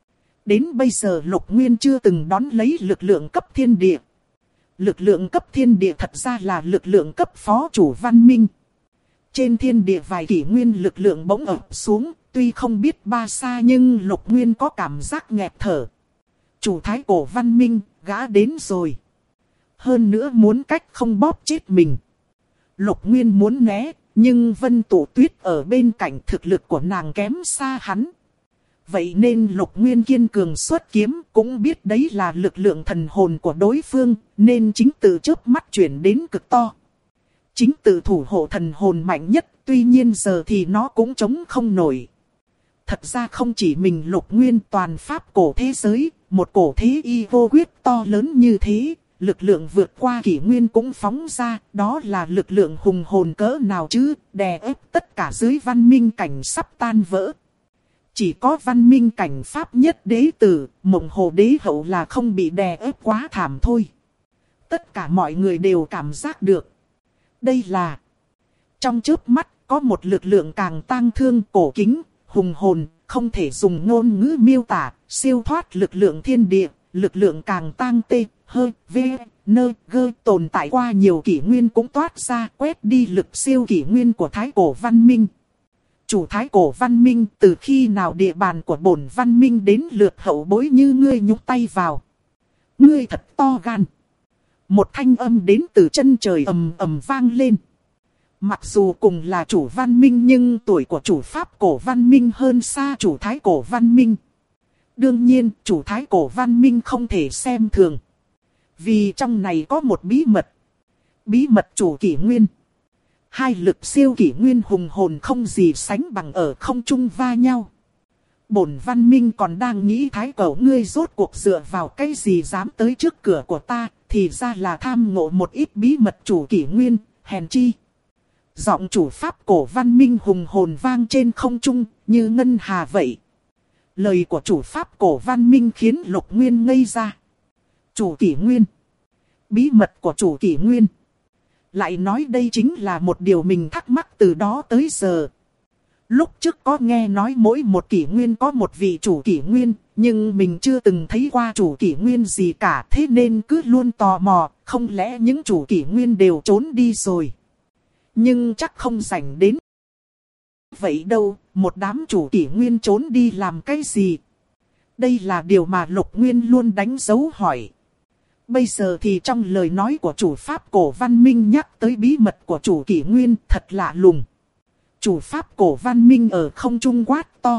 Đến bây giờ Lục Nguyên chưa từng đón lấy lực lượng cấp thiên địa. Lực lượng cấp thiên địa thật ra là lực lượng cấp phó chủ văn minh. Trên thiên địa vài kỷ nguyên lực lượng bỗng ập xuống, tuy không biết ba xa nhưng Lục Nguyên có cảm giác nghẹt thở. Chủ thái cổ văn minh, gã đến rồi. Hơn nữa muốn cách không bóp chết mình. Lục Nguyên muốn né, nhưng Vân Tụ Tuyết ở bên cạnh, thực lực của nàng kém xa hắn. Vậy nên Lục Nguyên kiên cường xuất kiếm, cũng biết đấy là lực lượng thần hồn của đối phương, nên chính tự chớp mắt chuyển đến cực to. Chính tự thủ hộ thần hồn mạnh nhất, tuy nhiên giờ thì nó cũng chống không nổi. Thật ra không chỉ mình Lục Nguyên, toàn pháp cổ thế giới, một cổ thế y vô quyết to lớn như thế. Lực lượng vượt qua kỷ nguyên cũng phóng ra, đó là lực lượng hùng hồn cỡ nào chứ, đè ép tất cả dưới văn minh cảnh sắp tan vỡ. Chỉ có văn minh cảnh pháp nhất đế tử, Mộng Hồ đế hậu là không bị đè ép quá thảm thôi. Tất cả mọi người đều cảm giác được. Đây là trong chớp mắt có một lực lượng càng tang thương, cổ kính, hùng hồn, không thể dùng ngôn ngữ miêu tả, siêu thoát lực lượng thiên địa, lực lượng càng tang tê. Hơi, vê, nơ, gơ tồn tại qua nhiều kỷ nguyên cũng toát ra, quét đi lực siêu kỷ nguyên của thái cổ văn minh. Chủ thái cổ văn minh, từ khi nào địa bàn của bổn văn minh đến lượt hậu bối như ngươi nhúc tay vào? Ngươi thật to gan. Một thanh âm đến từ chân trời ầm ầm vang lên. Mặc dù cùng là chủ văn minh nhưng tuổi của chủ pháp cổ văn minh hơn xa chủ thái cổ văn minh. Đương nhiên, chủ thái cổ văn minh không thể xem thường. Vì trong này có một bí mật. Bí mật chủ kỷ nguyên. Hai lực siêu kỷ nguyên hùng hồn không gì sánh bằng ở không trung va nhau. Bổn văn minh còn đang nghĩ thái cổ ngươi rốt cuộc dựa vào cái gì dám tới trước cửa của ta. Thì ra là tham ngộ một ít bí mật chủ kỷ nguyên, hèn chi. Giọng chủ pháp cổ văn minh hùng hồn vang trên không trung như ngân hà vậy. Lời của chủ pháp cổ văn minh khiến Lục Nguyên ngây ra. Chủ kỷ nguyên. Bí mật của chủ kỷ nguyên. Lại nói đây chính là một điều mình thắc mắc từ đó tới giờ. Lúc trước có nghe nói mỗi một kỷ nguyên có một vị chủ kỷ nguyên, nhưng mình chưa từng thấy qua chủ kỷ nguyên gì cả, thế nên cứ luôn tò mò, không lẽ những chủ kỷ nguyên đều trốn đi rồi. Nhưng chắc không rảnh đến vậy đâu, một đám chủ kỷ nguyên trốn đi làm cái gì? Đây là điều mà Lục Nguyên luôn đánh dấu hỏi. Bây giờ thì trong lời nói của chủ pháp cổ văn minh nhắc tới bí mật của chủ kỷ nguyên thật lạ lùng. Chủ pháp cổ văn minh ở không trung quát to.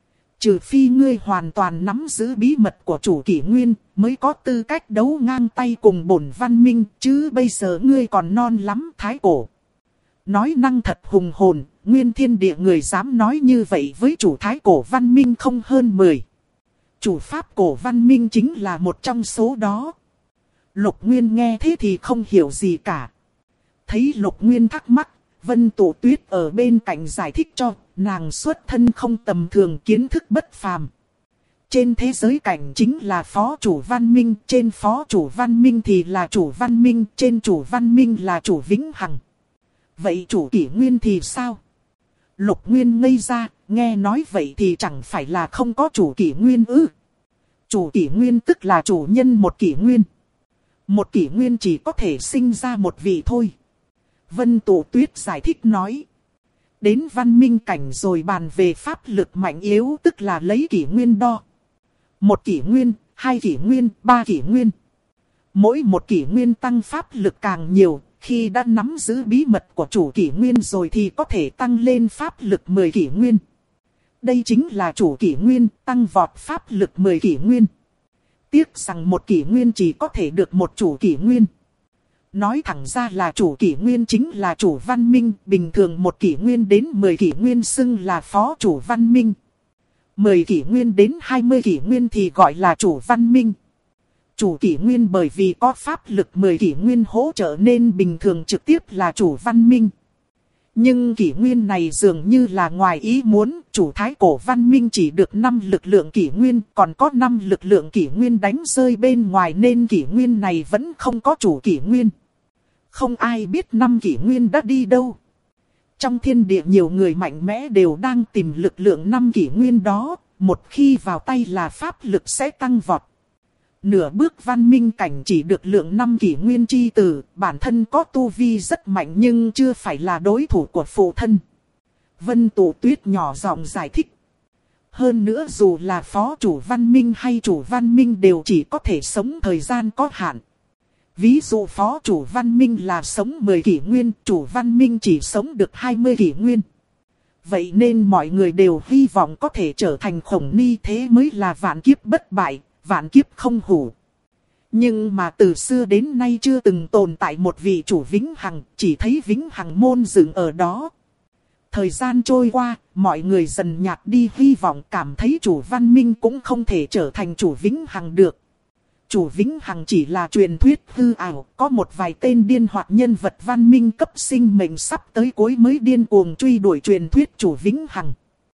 Trừ phi ngươi hoàn toàn nắm giữ bí mật của chủ kỷ nguyên, mới có tư cách đấu ngang tay cùng bổn văn minh, chứ bây giờ ngươi còn non lắm thái cổ. Nói năng thật hùng hồn, nguyên thiên địa người dám nói như vậy với chủ thái cổ văn minh không hơn 10. Chủ pháp cổ văn minh chính là một trong số đó. Lục Nguyên nghe thế thì không hiểu gì cả. Thấy Lục Nguyên thắc mắc, Vân Tụ Tuyết ở bên cạnh giải thích cho, nàng xuất thân không tầm thường, kiến thức bất phàm. Trên thế giới cảnh chính là phó chủ văn minh, trên phó chủ văn minh thì là chủ văn minh, trên chủ văn minh là chủ vĩnh hằng. Vậy chủ kỷ nguyên thì sao? Lục Nguyên ngây ra, nghe nói vậy thì chẳng phải là không có chủ kỷ nguyên ư? Chủ kỷ nguyên tức là chủ nhân một kỷ nguyên. Một kỷ nguyên chỉ có thể sinh ra một vị thôi. Vân Tụ Tuyết giải thích nói. Đến văn minh cảnh rồi bàn về pháp lực mạnh yếu, tức là lấy kỷ nguyên đo. Một kỷ nguyên, hai kỷ nguyên, ba kỷ nguyên. Mỗi một kỷ nguyên tăng pháp lực càng nhiều, khi đã nắm giữ bí mật của chủ kỷ nguyên rồi thì có thể tăng lên pháp lực 10 kỷ nguyên. Đây chính là chủ kỷ nguyên, tăng vọt pháp lực 10 kỷ nguyên. Tiếc rằng một kỷ nguyên chỉ có thể được một chủ kỷ nguyên. Nói thẳng ra là chủ kỷ nguyên chính là chủ văn minh, bình thường một kỷ nguyên đến 10 kỷ nguyên xưng là phó chủ văn minh. 10 kỷ nguyên đến 20 kỷ nguyên thì gọi là chủ văn minh. Chủ kỷ nguyên bởi vì có pháp lực 10 kỷ nguyên hỗ trợ nên bình thường trực tiếp là chủ văn minh. Nhưng kỷ nguyên này dường như là ngoài ý muốn, chủ thái cổ văn minh chỉ được 5 lực lượng kỷ nguyên, còn có 5 lực lượng kỷ nguyên đánh rơi bên ngoài nên kỷ nguyên này vẫn không có chủ kỷ nguyên. Không ai biết 5 kỷ nguyên đã đi đâu. Trong thiên địa nhiều người mạnh mẽ đều đang tìm lực lượng 5 kỷ nguyên đó, một khi vào tay là pháp lực sẽ tăng vọt. Nửa bước văn minh cảnh chỉ được lượng 5 kỷ nguyên chi tử, bản thân có tu vi rất mạnh nhưng chưa phải là đối thủ của phụ thân. Vân Tụ Tuyết nhỏ giọng giải thích. Hơn nữa dù là phó chủ văn minh hay chủ văn minh đều chỉ có thể sống thời gian có hạn. Ví dụ phó chủ văn minh là sống 10 kỷ nguyên, chủ văn minh chỉ sống được 20 kỷ nguyên. Vậy nên mọi người đều hy vọng có thể trở thành khổng ni, thế mới là vạn kiếp bất bại, vạn kiếp không hủ. Nhưng mà từ xưa đến nay chưa từng tồn tại một vị chủ vĩnh hằng, chỉ thấy vĩnh hằng môn dựng ở đó. Thời gian trôi qua, mọi người dần nhạt đi hy vọng, cảm thấy chủ văn minh cũng không thể trở thành chủ vĩnh hằng được. Chủ vĩnh hằng chỉ là truyền thuyết hư ảo, có một vài tên điên hoặc nhân vật văn minh cấp sinh mệnh sắp tới cuối mới điên cuồng truy đuổi truyền thuyết chủ vĩnh hằng.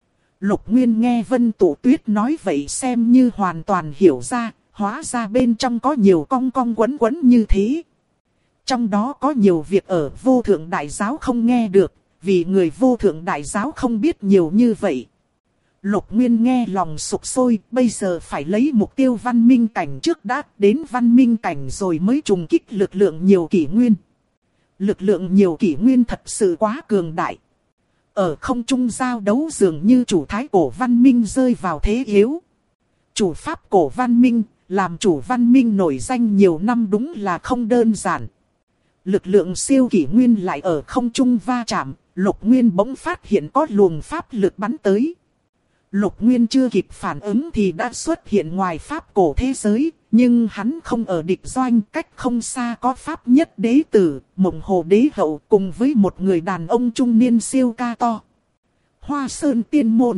Lục Nguyên nghe Vân Tụ Tuyết nói vậy xem như hoàn toàn hiểu ra, hóa ra bên trong có nhiều cong cong quấn quấn như thế. Trong đó có nhiều việc ở vô thượng đại giáo không nghe được, vì người vô thượng đại giáo không biết nhiều như vậy. Lục Nguyên nghe lòng sục sôi, bây giờ phải lấy mục tiêu văn minh cảnh trước đã, đến văn minh cảnh rồi mới trùng kích lực lượng nhiều kỷ nguyên. Lực lượng nhiều kỷ nguyên thật sự quá cường đại. Ở không trung giao đấu dường như chủ thái cổ văn minh rơi vào thế yếu. Chủ pháp cổ văn minh, làm chủ văn minh nổi danh nhiều năm đúng là không đơn giản. Lực lượng siêu kỷ nguyên lại ở không trung va chạm, Lục Nguyên bỗng phát hiện có luồng pháp lực bắn tới. Lục Nguyên chưa kịp phản ứng thì đã xuất hiện ngoài pháp cổ thế giới, nhưng hắn không ở địch doanh, cách không xa có pháp nhất đế tử, Mộng Hồ đế hậu cùng với một người đàn ông trung niên siêu ca to. Hoa Sơn Tiên Môn.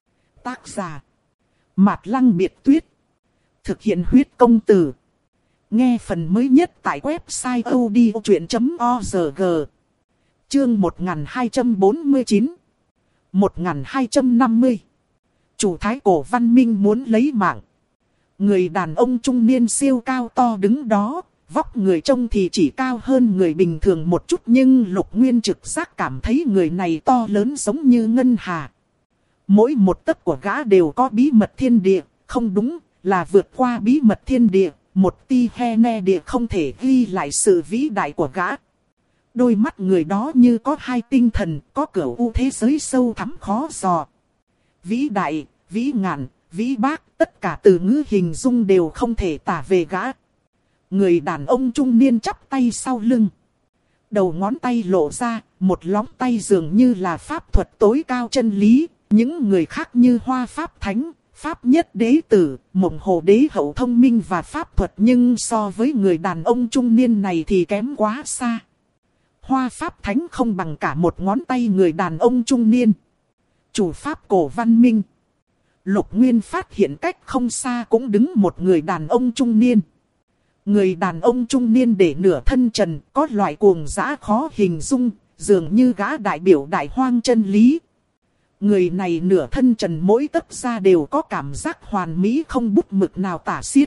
Tác giả Mạt Lăng Biệt Tuyết. Thực hiện huyết công từ. Nghe phần mới nhất tại website odchuyện.org. Chương 1249 1250. Chủ thái cổ văn minh muốn lấy mạng. Người đàn ông trung niên siêu cao to đứng đó, Vóc người trông thì chỉ cao hơn người bình thường một chút, nhưng Lục Nguyên trực giác cảm thấy người này to lớn giống như ngân hà. Mỗi một tấc của gã đều có bí mật thiên địa, không đúng, là vượt qua bí mật thiên địa, một ti he ne địa không thể ghi lại sự vĩ đại của gã. Đôi mắt người đó như có hai tinh thần, có cửu u thế giới sâu thẳm khó dò. Vĩ đại, vĩ ngạn, vĩ bác, tất cả từ ngữ hình dung đều không thể tả về gã. Người đàn ông trung niên chắp tay sau lưng. Đầu ngón tay lộ ra, một lóng tay dường như là pháp thuật tối cao chân lý. Những người khác như Hoa Pháp Thánh, Pháp Nhất Đế Tử, Mộng Hồ Đế Hậu thông minh và pháp thuật, nhưng so với người đàn ông trung niên này thì kém quá xa. Hoa Pháp Thánh không bằng cả một ngón tay người đàn ông trung niên. Chủ Pháp cổ văn minh. Lục Nguyên phát hiện cách không xa cũng đứng một người đàn ông trung niên. Người đàn ông trung niên để nửa thân trần, có loại cuồng dã khó hình dung, dường như gã đại biểu đại hoang chân lý. Người này nửa thân trần, mỗi tấc da đều có cảm giác hoàn mỹ không bút mực nào tả xiết.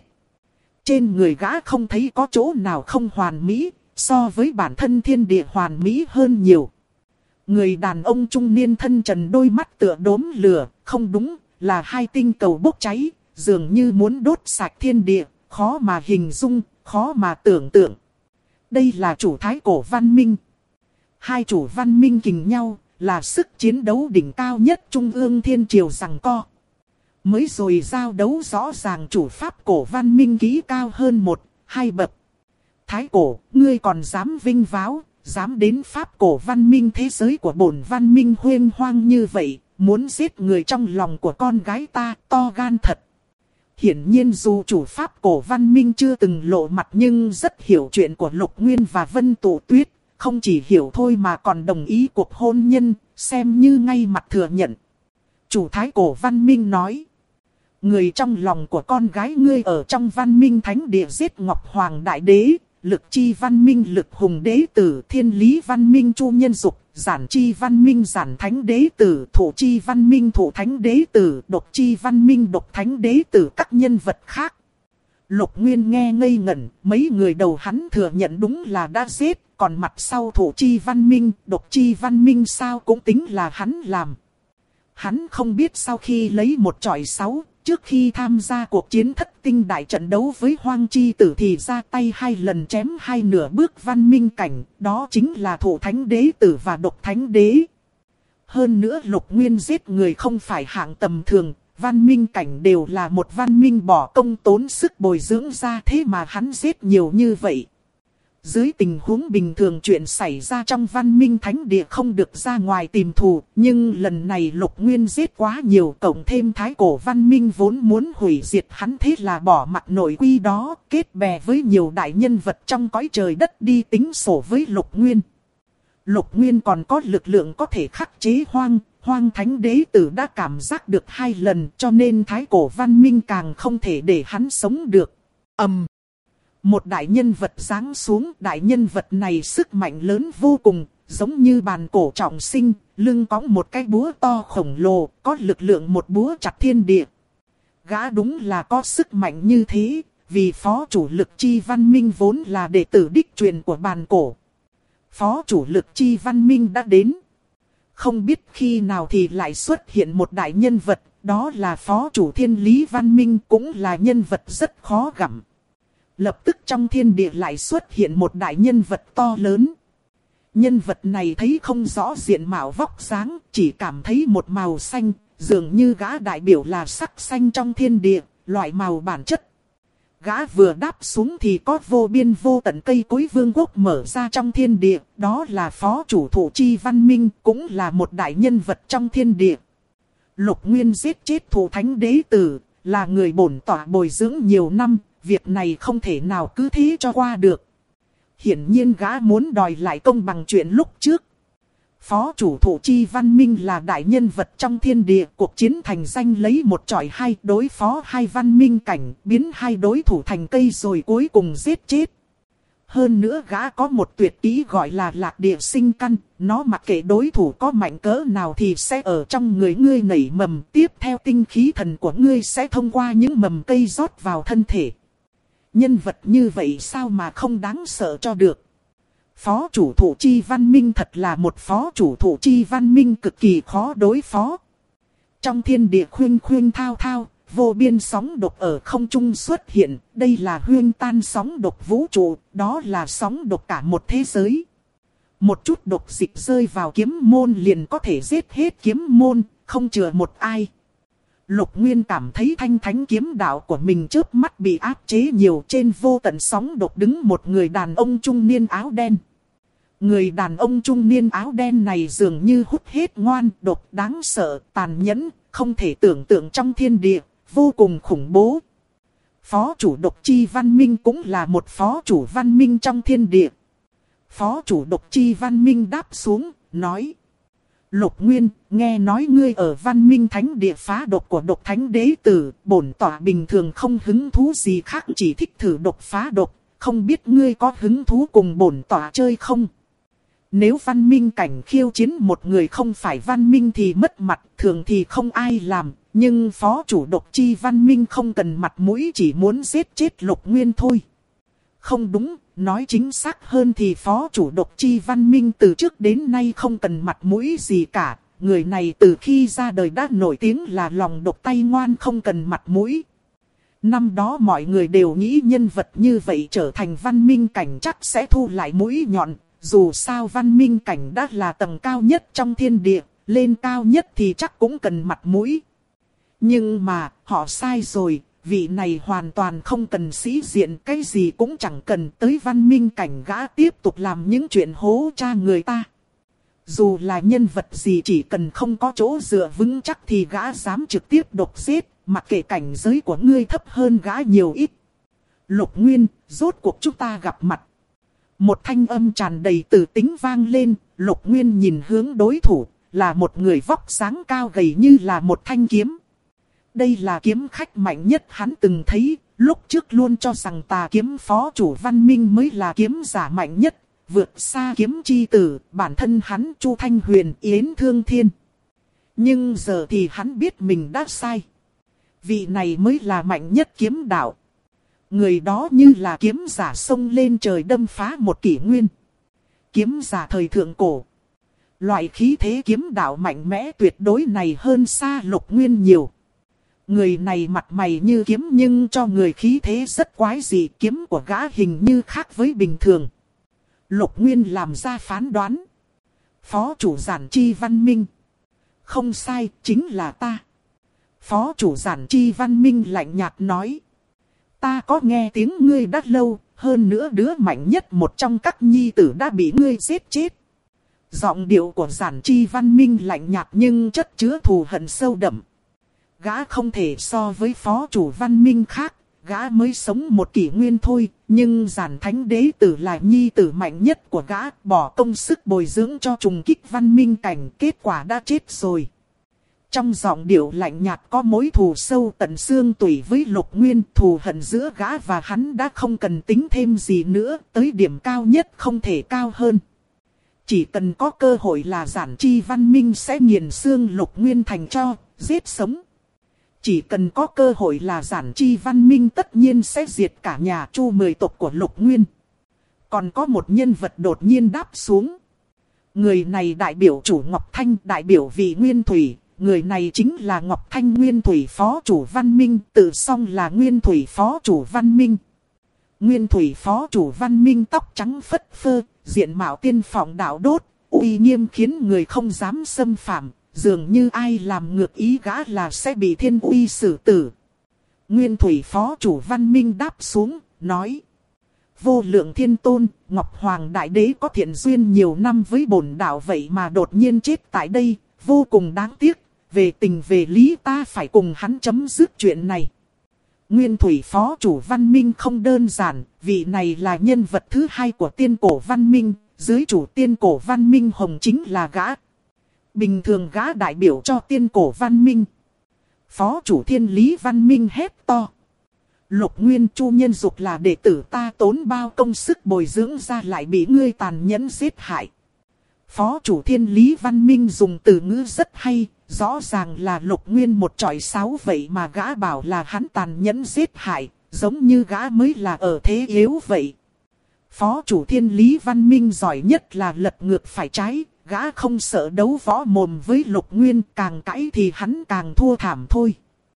Trên người gã không thấy có chỗ nào không hoàn mỹ, so với bản thân thiên địa hoàn mỹ hơn nhiều. Người đàn ông trung niên thân trần, đôi mắt tựa đốm lửa, không đúng, là hai tinh cầu bốc cháy, dường như muốn đốt sạch thiên địa, khó mà hình dung, khó mà tưởng tượng. Đây là chủ thái cổ văn minh. Hai chủ văn minh kình nhau, là sức chiến đấu đỉnh cao nhất trung ương thiên triều giằng co. Mới rồi giao đấu rõ ràng chủ pháp cổ văn minh ký cao hơn một, hai bậc. Thái cổ, ngươi còn dám vinh váo, dám đến pháp cổ văn minh thế giới của bổn văn minh huênh hoang như vậy, muốn giết người trong lòng của con gái ta, to gan thật. Hiển nhiên dù chủ pháp cổ văn minh chưa từng lộ mặt nhưng rất hiểu chuyện của Lục Nguyên và Vân Tụ Tuyết. Không chỉ hiểu thôi mà còn đồng ý cuộc hôn nhân, xem như ngay mặt thừa nhận. Chủ thái cổ văn minh nói. Người trong lòng của con gái ngươi ở trong văn minh thánh địa giết Ngọc Hoàng Đại Đế, Lực Chi văn minh Lực Hùng Đế Tử, Thiên Lý văn minh Chu Nhân Dục, Giản Chi văn minh Giản Thánh Đế Tử, Thủ Chi văn minh Thủ Thánh Đế Tử, Độc Chi văn minh Độc Thánh Đế Tử, các nhân vật khác. Lục Nguyên nghe ngây ngẩn, mấy người đầu hắn thừa nhận đúng là đã giết, còn mặt sau Thủ Chi văn minh, Độc Chi văn minh sao cũng tính là hắn làm. Hắn không biết sau khi lấy một chọi 6, trước khi tham gia cuộc chiến thất tinh đại trận đấu với Hoang Chi Tử thì ra tay 2 lần chém 2 nửa bước văn minh cảnh, đó chính là Thủ Thánh Đế Tử và Độc Thánh Đế. Hơn nữa Lục Nguyên giết người không phải hạng tầm thường, văn minh cảnh đều là một văn minh bỏ công tốn sức bồi dưỡng ra, thế mà hắn giết nhiều như vậy. Dưới tình huống bình thường chuyện xảy ra trong văn minh thánh địa không được ra ngoài tìm thù, nhưng lần này Lục Nguyên giết quá nhiều, cộng thêm thái cổ văn minh vốn muốn hủy diệt hắn, thế là bỏ mặc nội quy đó, kết bè với nhiều đại nhân vật trong cõi trời đất đi tính sổ với Lục Nguyên. Lục Nguyên còn có lực lượng có thể khắc chế Hoang Thánh Đế Tử đã cảm giác được 2 lần, cho nên thái cổ văn minh càng không thể để hắn sống được. Một đại nhân vật giáng xuống, đại nhân vật này sức mạnh lớn vô cùng, giống như bàn cổ trọng sinh, lưng cõng một cái búa to khổng lồ, có lực lượng một búa chặt thiên địa. Gã đúng là có sức mạnh như thế, vì phó chủ Lực Chi văn minh vốn là đệ tử đích truyền của bàn cổ. Phó chủ Lực Chi văn minh đã đến. Không biết khi nào thì lại xuất hiện một đại nhân vật, đó là phó chủ Thiên Lý văn minh, cũng là nhân vật rất khó gặm. Lập tức trong thiên địa lại xuất hiện một đại nhân vật to lớn. Nhân vật này thấy không rõ diện mạo vóc dáng, chỉ cảm thấy một màu xanh, dường như gã đại biểu là sắc xanh trong thiên địa, loại màu bản chất. Gã vừa đáp xuống thì có vô biên vô tận cây cối vương quốc mở ra trong thiên địa, đó là phó chủ Thủ Chi văn minh, cũng là một đại nhân vật trong thiên địa. Lục Nguyên giết chết Thủ Thánh Đế Tử, là người bổn tọa bồi dưỡng nhiều năm. Việc này không thể nào cứ thế cho qua được. Hiển nhiên gã muốn đòi lại công bằng chuyện lúc trước. Phó chủ Thủ Chi văn minh là đại nhân vật trong thiên địa, cuộc chiến thành danh lấy một chọi 2, đối phó 2 văn minh cảnh, biến 2 đối thủ thành cây rồi cuối cùng giết chết. Hơn nữa gã có một tuyệt kỹ gọi là Lạc Địa Sinh Căn, nó mặc kệ đối thủ có mạnh cỡ nào thì sẽ ở trong người ngươi nảy mầm, tiếp theo tinh khí thần của ngươi sẽ thông qua những mầm cây rót vào thân thể. Nhân vật như vậy sao mà không đáng sợ cho được. Phó chủ thủ chi văn minh thật là một phó chủ thủ chi văn minh cực kỳ khó đối phó. Trong thiên địa khuyên khuyên thao thao, vô biên sóng độc ở không trung xuất hiện. Đây là huyên tan sóng độc vũ trụ, đó là sóng độc cả một thế giới. Một chút độc dịch rơi vào kiếm môn liền có thể giết hết kiếm môn, không chừa một ai. Lục Nguyên cảm thấy thanh thánh kiếm đạo của mình chớp mắt bị áp chế nhiều. Trên vô tận sóng độc đứng một người đàn ông trung niên áo đen. Người đàn ông trung niên áo đen này dường như hút hết ngoan độc, đáng sợ, tàn nhẫn, không thể tưởng tượng trong thiên địa, vô cùng khủng bố. Phó chủ độc chi văn minh cũng là một phó chủ văn minh trong thiên địa. Phó chủ độc chi văn minh đáp xuống, nói: Lục Nguyên, nghe nói ngươi ở văn minh thánh địa phá độc của độc thánh đế tử, bổn tọa bình thường không hứng thú gì khác, chỉ thích thử độc phá độc, không biết ngươi có hứng thú cùng bổn tọa chơi không? Nếu văn minh cảnh khiêu chiến một người không phải văn minh thì mất mặt, thường thì không ai làm, nhưng phó chủ độc chi văn minh không cần mặt mũi, chỉ muốn giết chết Lục Nguyên thôi. Không đúng, nói chính xác hơn thì phó chủ độc chi văn minh từ trước đến nay không cần mặt mũi gì cả. Người này từ khi ra đời đã nổi tiếng là lòng độc tay ngoan, không cần mặt mũi. Năm đó mọi người đều nghĩ nhân vật như vậy trở thành văn minh cảnh chắc sẽ thu lại mũi nhọn. Dù sao văn minh cảnh đã là tầng cao nhất trong thiên địa, lên cao nhất thì chắc cũng cần mặt mũi. Nhưng mà, họ sai rồi. Vị này hoàn toàn không cần sĩ diện, cái gì cũng chẳng cần, tới văn minh cảnh gã tiếp tục làm những chuyện hố cha người ta. Dù là nhân vật gì chỉ cần không có chỗ dựa vững chắc thì gã dám trực tiếp độc giết, mặc kệ cảnh giới của ngươi thấp hơn gã nhiều ít. Lục Nguyên, rốt cuộc chúng ta gặp mặt. Một thanh âm tràn đầy từ tính vang lên. Lục Nguyên nhìn hướng đối thủ, là một người vóc dáng cao gầy như là một thanh kiếm. Đây là kiếm khách mạnh nhất hắn từng thấy, lúc trước luôn cho rằng tà kiếm phó chủ văn minh mới là kiếm giả mạnh nhất, vượt xa kiếm chi tử, bản thân hắn Chu Thanh Huyền, Yến Thương Thiên. Nhưng giờ thì hắn biết mình đã sai. Vị này mới là mạnh nhất kiếm đạo. Người đó như là kiếm giả xông lên trời đâm phá một kỷ nguyên. Kiếm giả thời thượng cổ. Loại khí thế kiếm đạo mạnh mẽ tuyệt đối này hơn xa Lục Nguyên nhiều. Người này mặt mày như kiếm nhưng cho người khí thế rất quái dị, kiếm của gã hình như khác với bình thường. Lục Nguyên làm ra phán đoán. Phó chủ Giản Chi Văn Minh. Không sai, chính là ta. Phó chủ Giản Chi Văn Minh lạnh nhạt nói. Ta có nghe tiếng ngươi đã lâu, hơn nữa đứa mạnh nhất một trong các nhi tử đã bị ngươi giết chết. Giọng điệu của Giản Chi Văn Minh lạnh nhạt nhưng chất chứa thù hận sâu đậm. Gã không thể so với phó chủ văn minh khác, gã mới sống một kỷ nguyên thôi, nhưng Giản Thánh Đế Tử là nhi tử mạnh nhất của gã, bỏ công sức bồi dưỡng cho trùng kích văn minh cảnh, kết quả đã chết rồi. Trong giọng điệu lạnh nhạt có mối thù sâu tận xương tủy với Lục Nguyên, thù hận giữa gã và hắn đã không cần tính thêm gì nữa, tới điểm cao nhất không thể cao hơn. Chỉ cần có cơ hội là Giản Chi Văn Minh sẽ nghiền xương Lục Nguyên thành tro, giết sống. Chỉ cần có cơ hội là Giản Chi Văn Minh tất nhiên sẽ diệt cả nhà Chu 10 tộc của Lục Nguyên. Còn có một nhân vật đột nhiên đáp xuống. Người này đại biểu chủ Ngọc Thanh, đại biểu vị Nguyên Thủy. Người này chính là Ngọc Thanh Nguyên Thủy Phó Chủ Văn Minh, tự xưng là Nguyên Thủy Phó Chủ Văn Minh. Nguyên Thủy Phó Chủ Văn Minh tóc trắng phất phơ, diện mạo tiên phong đạo đốt, uy nghiêm khiến người không dám xâm phạm. Dường như ai làm ngược ý gã là sẽ bị thiên uy xử tử. Nguyên Thủy Phó Chủ Văn Minh đáp xuống, nói. Vô lượng thiên tôn, Ngọc Hoàng Đại Đế có thiện duyên nhiều năm với bổn đạo vậy mà đột nhiên chết tại đây, vô cùng đáng tiếc. Về tình về lý ta phải cùng hắn chấm dứt chuyện này. Nguyên Thủy Phó Chủ Văn Minh không đơn giản, vị này là nhân vật thứ hai của tiên cổ văn minh, dưới chủ tiên cổ văn minh hồng chính là gã. Bình thường gã đại biểu cho tiên cổ văn minh. Phó chủ thiên lý văn minh hét to. Lục Nguyên Chu Nhân Dục là đệ tử ta tốn bao công sức bồi dưỡng ra lại bị ngươi tàn nhẫn giết hại. Phó chủ thiên lý văn minh dùng từ ngữ rất hay, rõ ràng là Lục Nguyên một trọi sáu vậy mà gã bảo là hắn tàn nhẫn giết hại, Giống như gã mới là ở thế yếu vậy. Phó chủ Thiên Lý Văn Minh giỏi nhất là lật ngược phải trái, gã không sợ đấu võ mồm với Lục Nguyên, càng cãi thì hắn càng thua thảm thôi.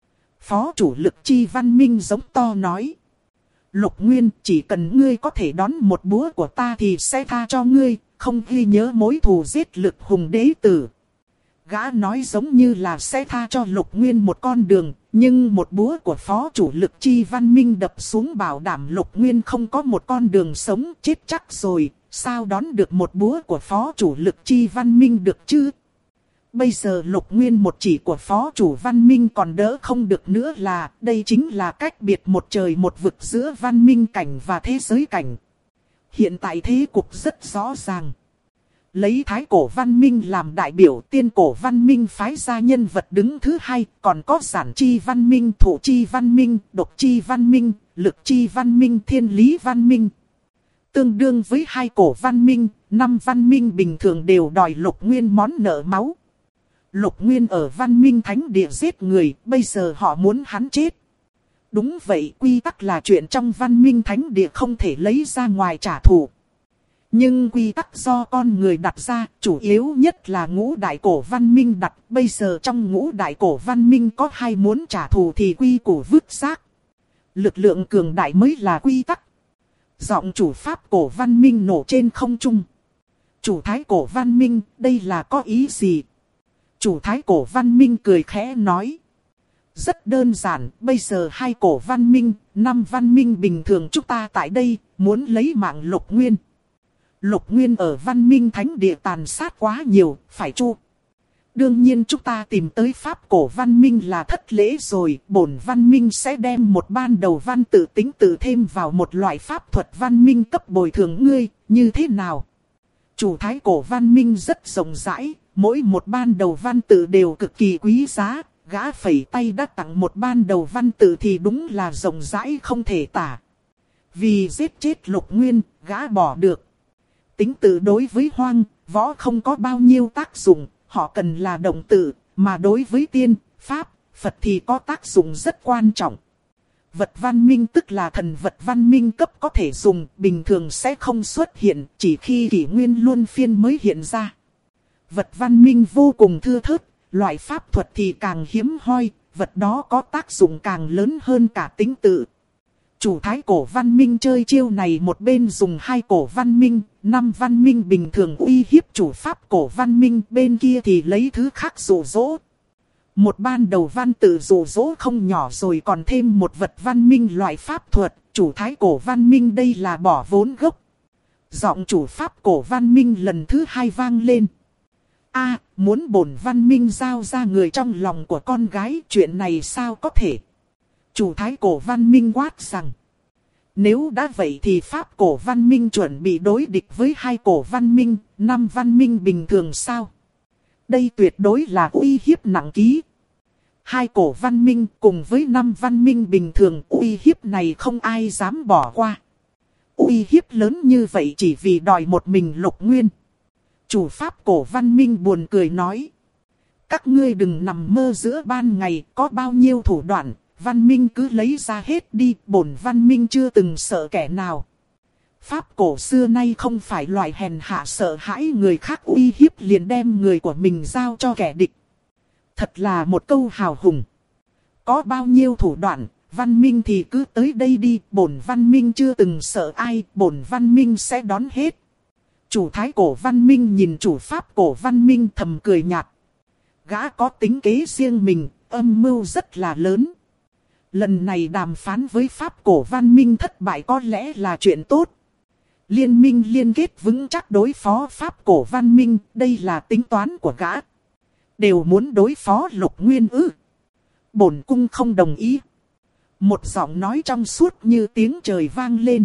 Phó chủ Lực Chi Văn Minh giống to nói. Lục Nguyên, chỉ cần ngươi có thể đón một búa của ta thì sẽ tha cho ngươi, không ghi nhớ mối thù giết Lực Hùng đế tử. Gã nói giống như là sẽ tha cho Lục Nguyên một con đường, nhưng một búa của phó chủ Lực Chi Văn Minh đập xuống bảo đảm Lục Nguyên không có một con đường sống, chết chắc rồi, sao đón được một búa của phó chủ Lực Chi Văn Minh được chứ? Bây giờ Lục Nguyên một chỉ của phó chủ Văn Minh còn đỡ không được nữa, là đây chính là cách biệt một trời một vực giữa văn minh cảnh và thế giới cảnh. Hiện tại thế cục rất rõ ràng. Lấy Thái Cổ Văn Minh làm đại biểu, Tiên Cổ Văn Minh phái ra nhân vật đứng thứ hai, còn có Giản Chi Văn Minh, Thụ Chi Văn Minh, Độc Chi Văn Minh, Lực Chi Văn Minh, Thiên Lý Văn Minh. Tương đương với hai cổ văn minh, 5 văn minh bình thường đều đòi Lục Nguyên món nợ máu. Lục Nguyên ở văn minh thánh địa giết người, bây giờ họ muốn hắn chết. Đúng vậy, quy tắc là chuyện trong văn minh thánh địa không thể lấy ra ngoài trả thù. Nhưng quy tắc do con người đặt ra, chủ yếu nhất là ngũ đại cổ văn minh đặt. Bây giờ trong ngũ đại cổ văn minh có hai muốn trả thù thì quy củ vứt xác. Lực lượng cường đại mới là quy tắc. Giọng chủ pháp cổ văn minh nổ trên không trung. Chủ thái cổ văn minh, đây là có ý gì? Chủ thái cổ văn minh cười khẽ nói. Rất đơn giản, bây giờ hai cổ văn minh, 5 văn minh bình thường chúng ta tại đây, muốn lấy mạng Lục Nguyên. Lục Nguyên ở văn minh thánh địa tàn sát quá nhiều, phải chu. Đương nhiên chúng ta tìm tới pháp cổ văn minh là thất lễ rồi, bổn văn minh sẽ đem một ban đầu văn tự tính tự thêm vào một loại pháp thuật văn minh cấp bồi thường ngươi, như thế nào? Chủ thái cổ văn minh rất rộng rãi, mỗi một ban đầu văn tự đều cực kỳ quý giá, gã phẩy tay đã tặng một ban đầu văn tự thì đúng là rộng rãi không thể tả. Vì giết chết Lục Nguyên, gã bỏ được. Tính tự đối với hoang, võ không có bao nhiêu tác dụng, họ cần là động tự, mà đối với tiên, pháp, Phật thì có tác dụng rất quan trọng. Vật văn minh tức là thần vật văn minh cấp có thể dùng, bình thường sẽ không xuất hiện, chỉ khi kỷ nguyên luân phiên mới hiện ra. Vật văn minh vô cùng thưa thớt, loại pháp thuật thì càng hiếm hoi, vật đó có tác dụng càng lớn hơn cả tính tự. Chủ thái cổ văn minh chơi chiêu này, một bên dùng hai cổ văn minh, 5 văn minh bình thường uy hiếp chủ pháp cổ văn minh, bên kia thì lấy thứ khác dụ dỗ. Một ban đầu văn tự dụ dỗ không nhỏ rồi còn thêm một vật văn minh loại pháp thuật, chủ thái cổ văn minh đây là bỏ vốn gốc. Giọng chủ pháp cổ văn minh lần thứ hai vang lên. Muốn bổn văn minh giao ra người trong lòng của con gái, chuyện này sao có thể? Chủ thái cổ văn minh quát rằng. Nếu đã vậy thì pháp cổ văn minh chuẩn bị đối địch với hai cổ văn minh, 5 văn minh bình thường sao? Đây tuyệt đối là uy hiếp nặng ký. Hai cổ văn minh cùng với 5 văn minh bình thường, uy hiếp này không ai dám bỏ qua. Uy hiếp lớn như vậy chỉ vì đòi một mình Lục Nguyên. Chủ pháp cổ văn minh buồn cười nói. Các ngươi đừng nằm mơ giữa ban ngày, có bao nhiêu thủ đoạn, văn minh cứ lấy ra hết đi, bổn văn minh chưa từng sợ kẻ nào. Pháp cổ xưa nay không phải loại hèn hạ sợ hãi người khác uy hiếp liền đem người của mình giao cho kẻ địch. Thật là một câu hào hùng. Có bao nhiêu thủ đoạn, văn minh thì cứ tới đây đi, bổn văn minh chưa từng sợ ai, bổn văn minh sẽ đón hết. Chủ thái cổ văn minh nhìn chủ pháp cổ văn minh thầm cười nhạt. Gã có tính kế riêng mình, âm mưu rất là lớn. Lần này đàm phán với pháp cổ văn minh thất bại có lẽ là chuyện tốt. Liên minh liên kết vững chắc đối phó pháp cổ văn minh, đây là tính toán của gã. Đều muốn đối phó Lục Nguyên ư? Bổn cung không đồng ý. Một giọng nói trong suốt như tiếng trời vang lên.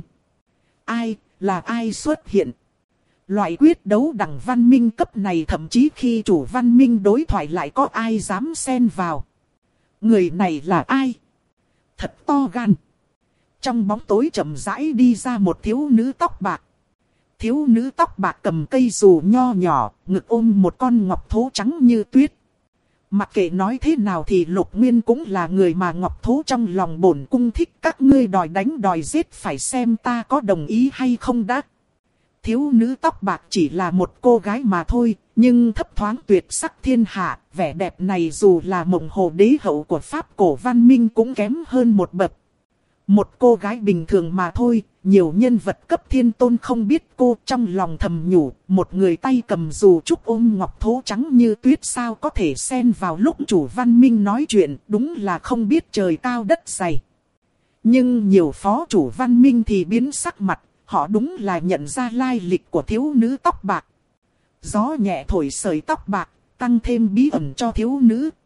Ai xuất hiện? Loại quyết đấu đẳng văn minh cấp này thậm chí khi chủ văn minh đối thoại lại có ai dám xen vào. Người này là ai? Thật to gan. Trong bóng tối chậm rãi đi ra một thiếu nữ tóc bạc. Thiếu nữ tóc bạc cầm cây dù nho nhỏ, ngực ôm một con ngọc thố trắng như tuyết. Mặc kệ nói thế nào thì Lục Nguyên cũng là người mà Ngọc Thố trong lòng bổn cung thích. Các ngươi đòi đánh đòi giết phải xem ta có đồng ý hay không đã. Thiếu nữ tóc bạc chỉ là một cô gái mà thôi, nhưng thấp thoáng tuyệt sắc thiên hạ. Vẻ đẹp này dù là mộng hồ đế hậu của Pháp cổ văn minh cũng kém hơn một bậc. Một cô gái bình thường mà thôi, nhiều nhân vật cấp thiên tôn không biết cô, trong lòng thầm nhủ. Một người tay cầm dù trúc ôm Ngọc Thố trắng như tuyết sao có thể xen vào lúc chủ văn minh nói chuyện, đúng là không biết trời cao đất dày. Nhưng nhiều phó chủ văn minh thì biến sắc mặt, họ đúng là nhận ra lai lịch của thiếu nữ tóc bạc. Gió nhẹ thổi sợi tóc bạc, tăng thêm bí ẩn cho thiếu nữ,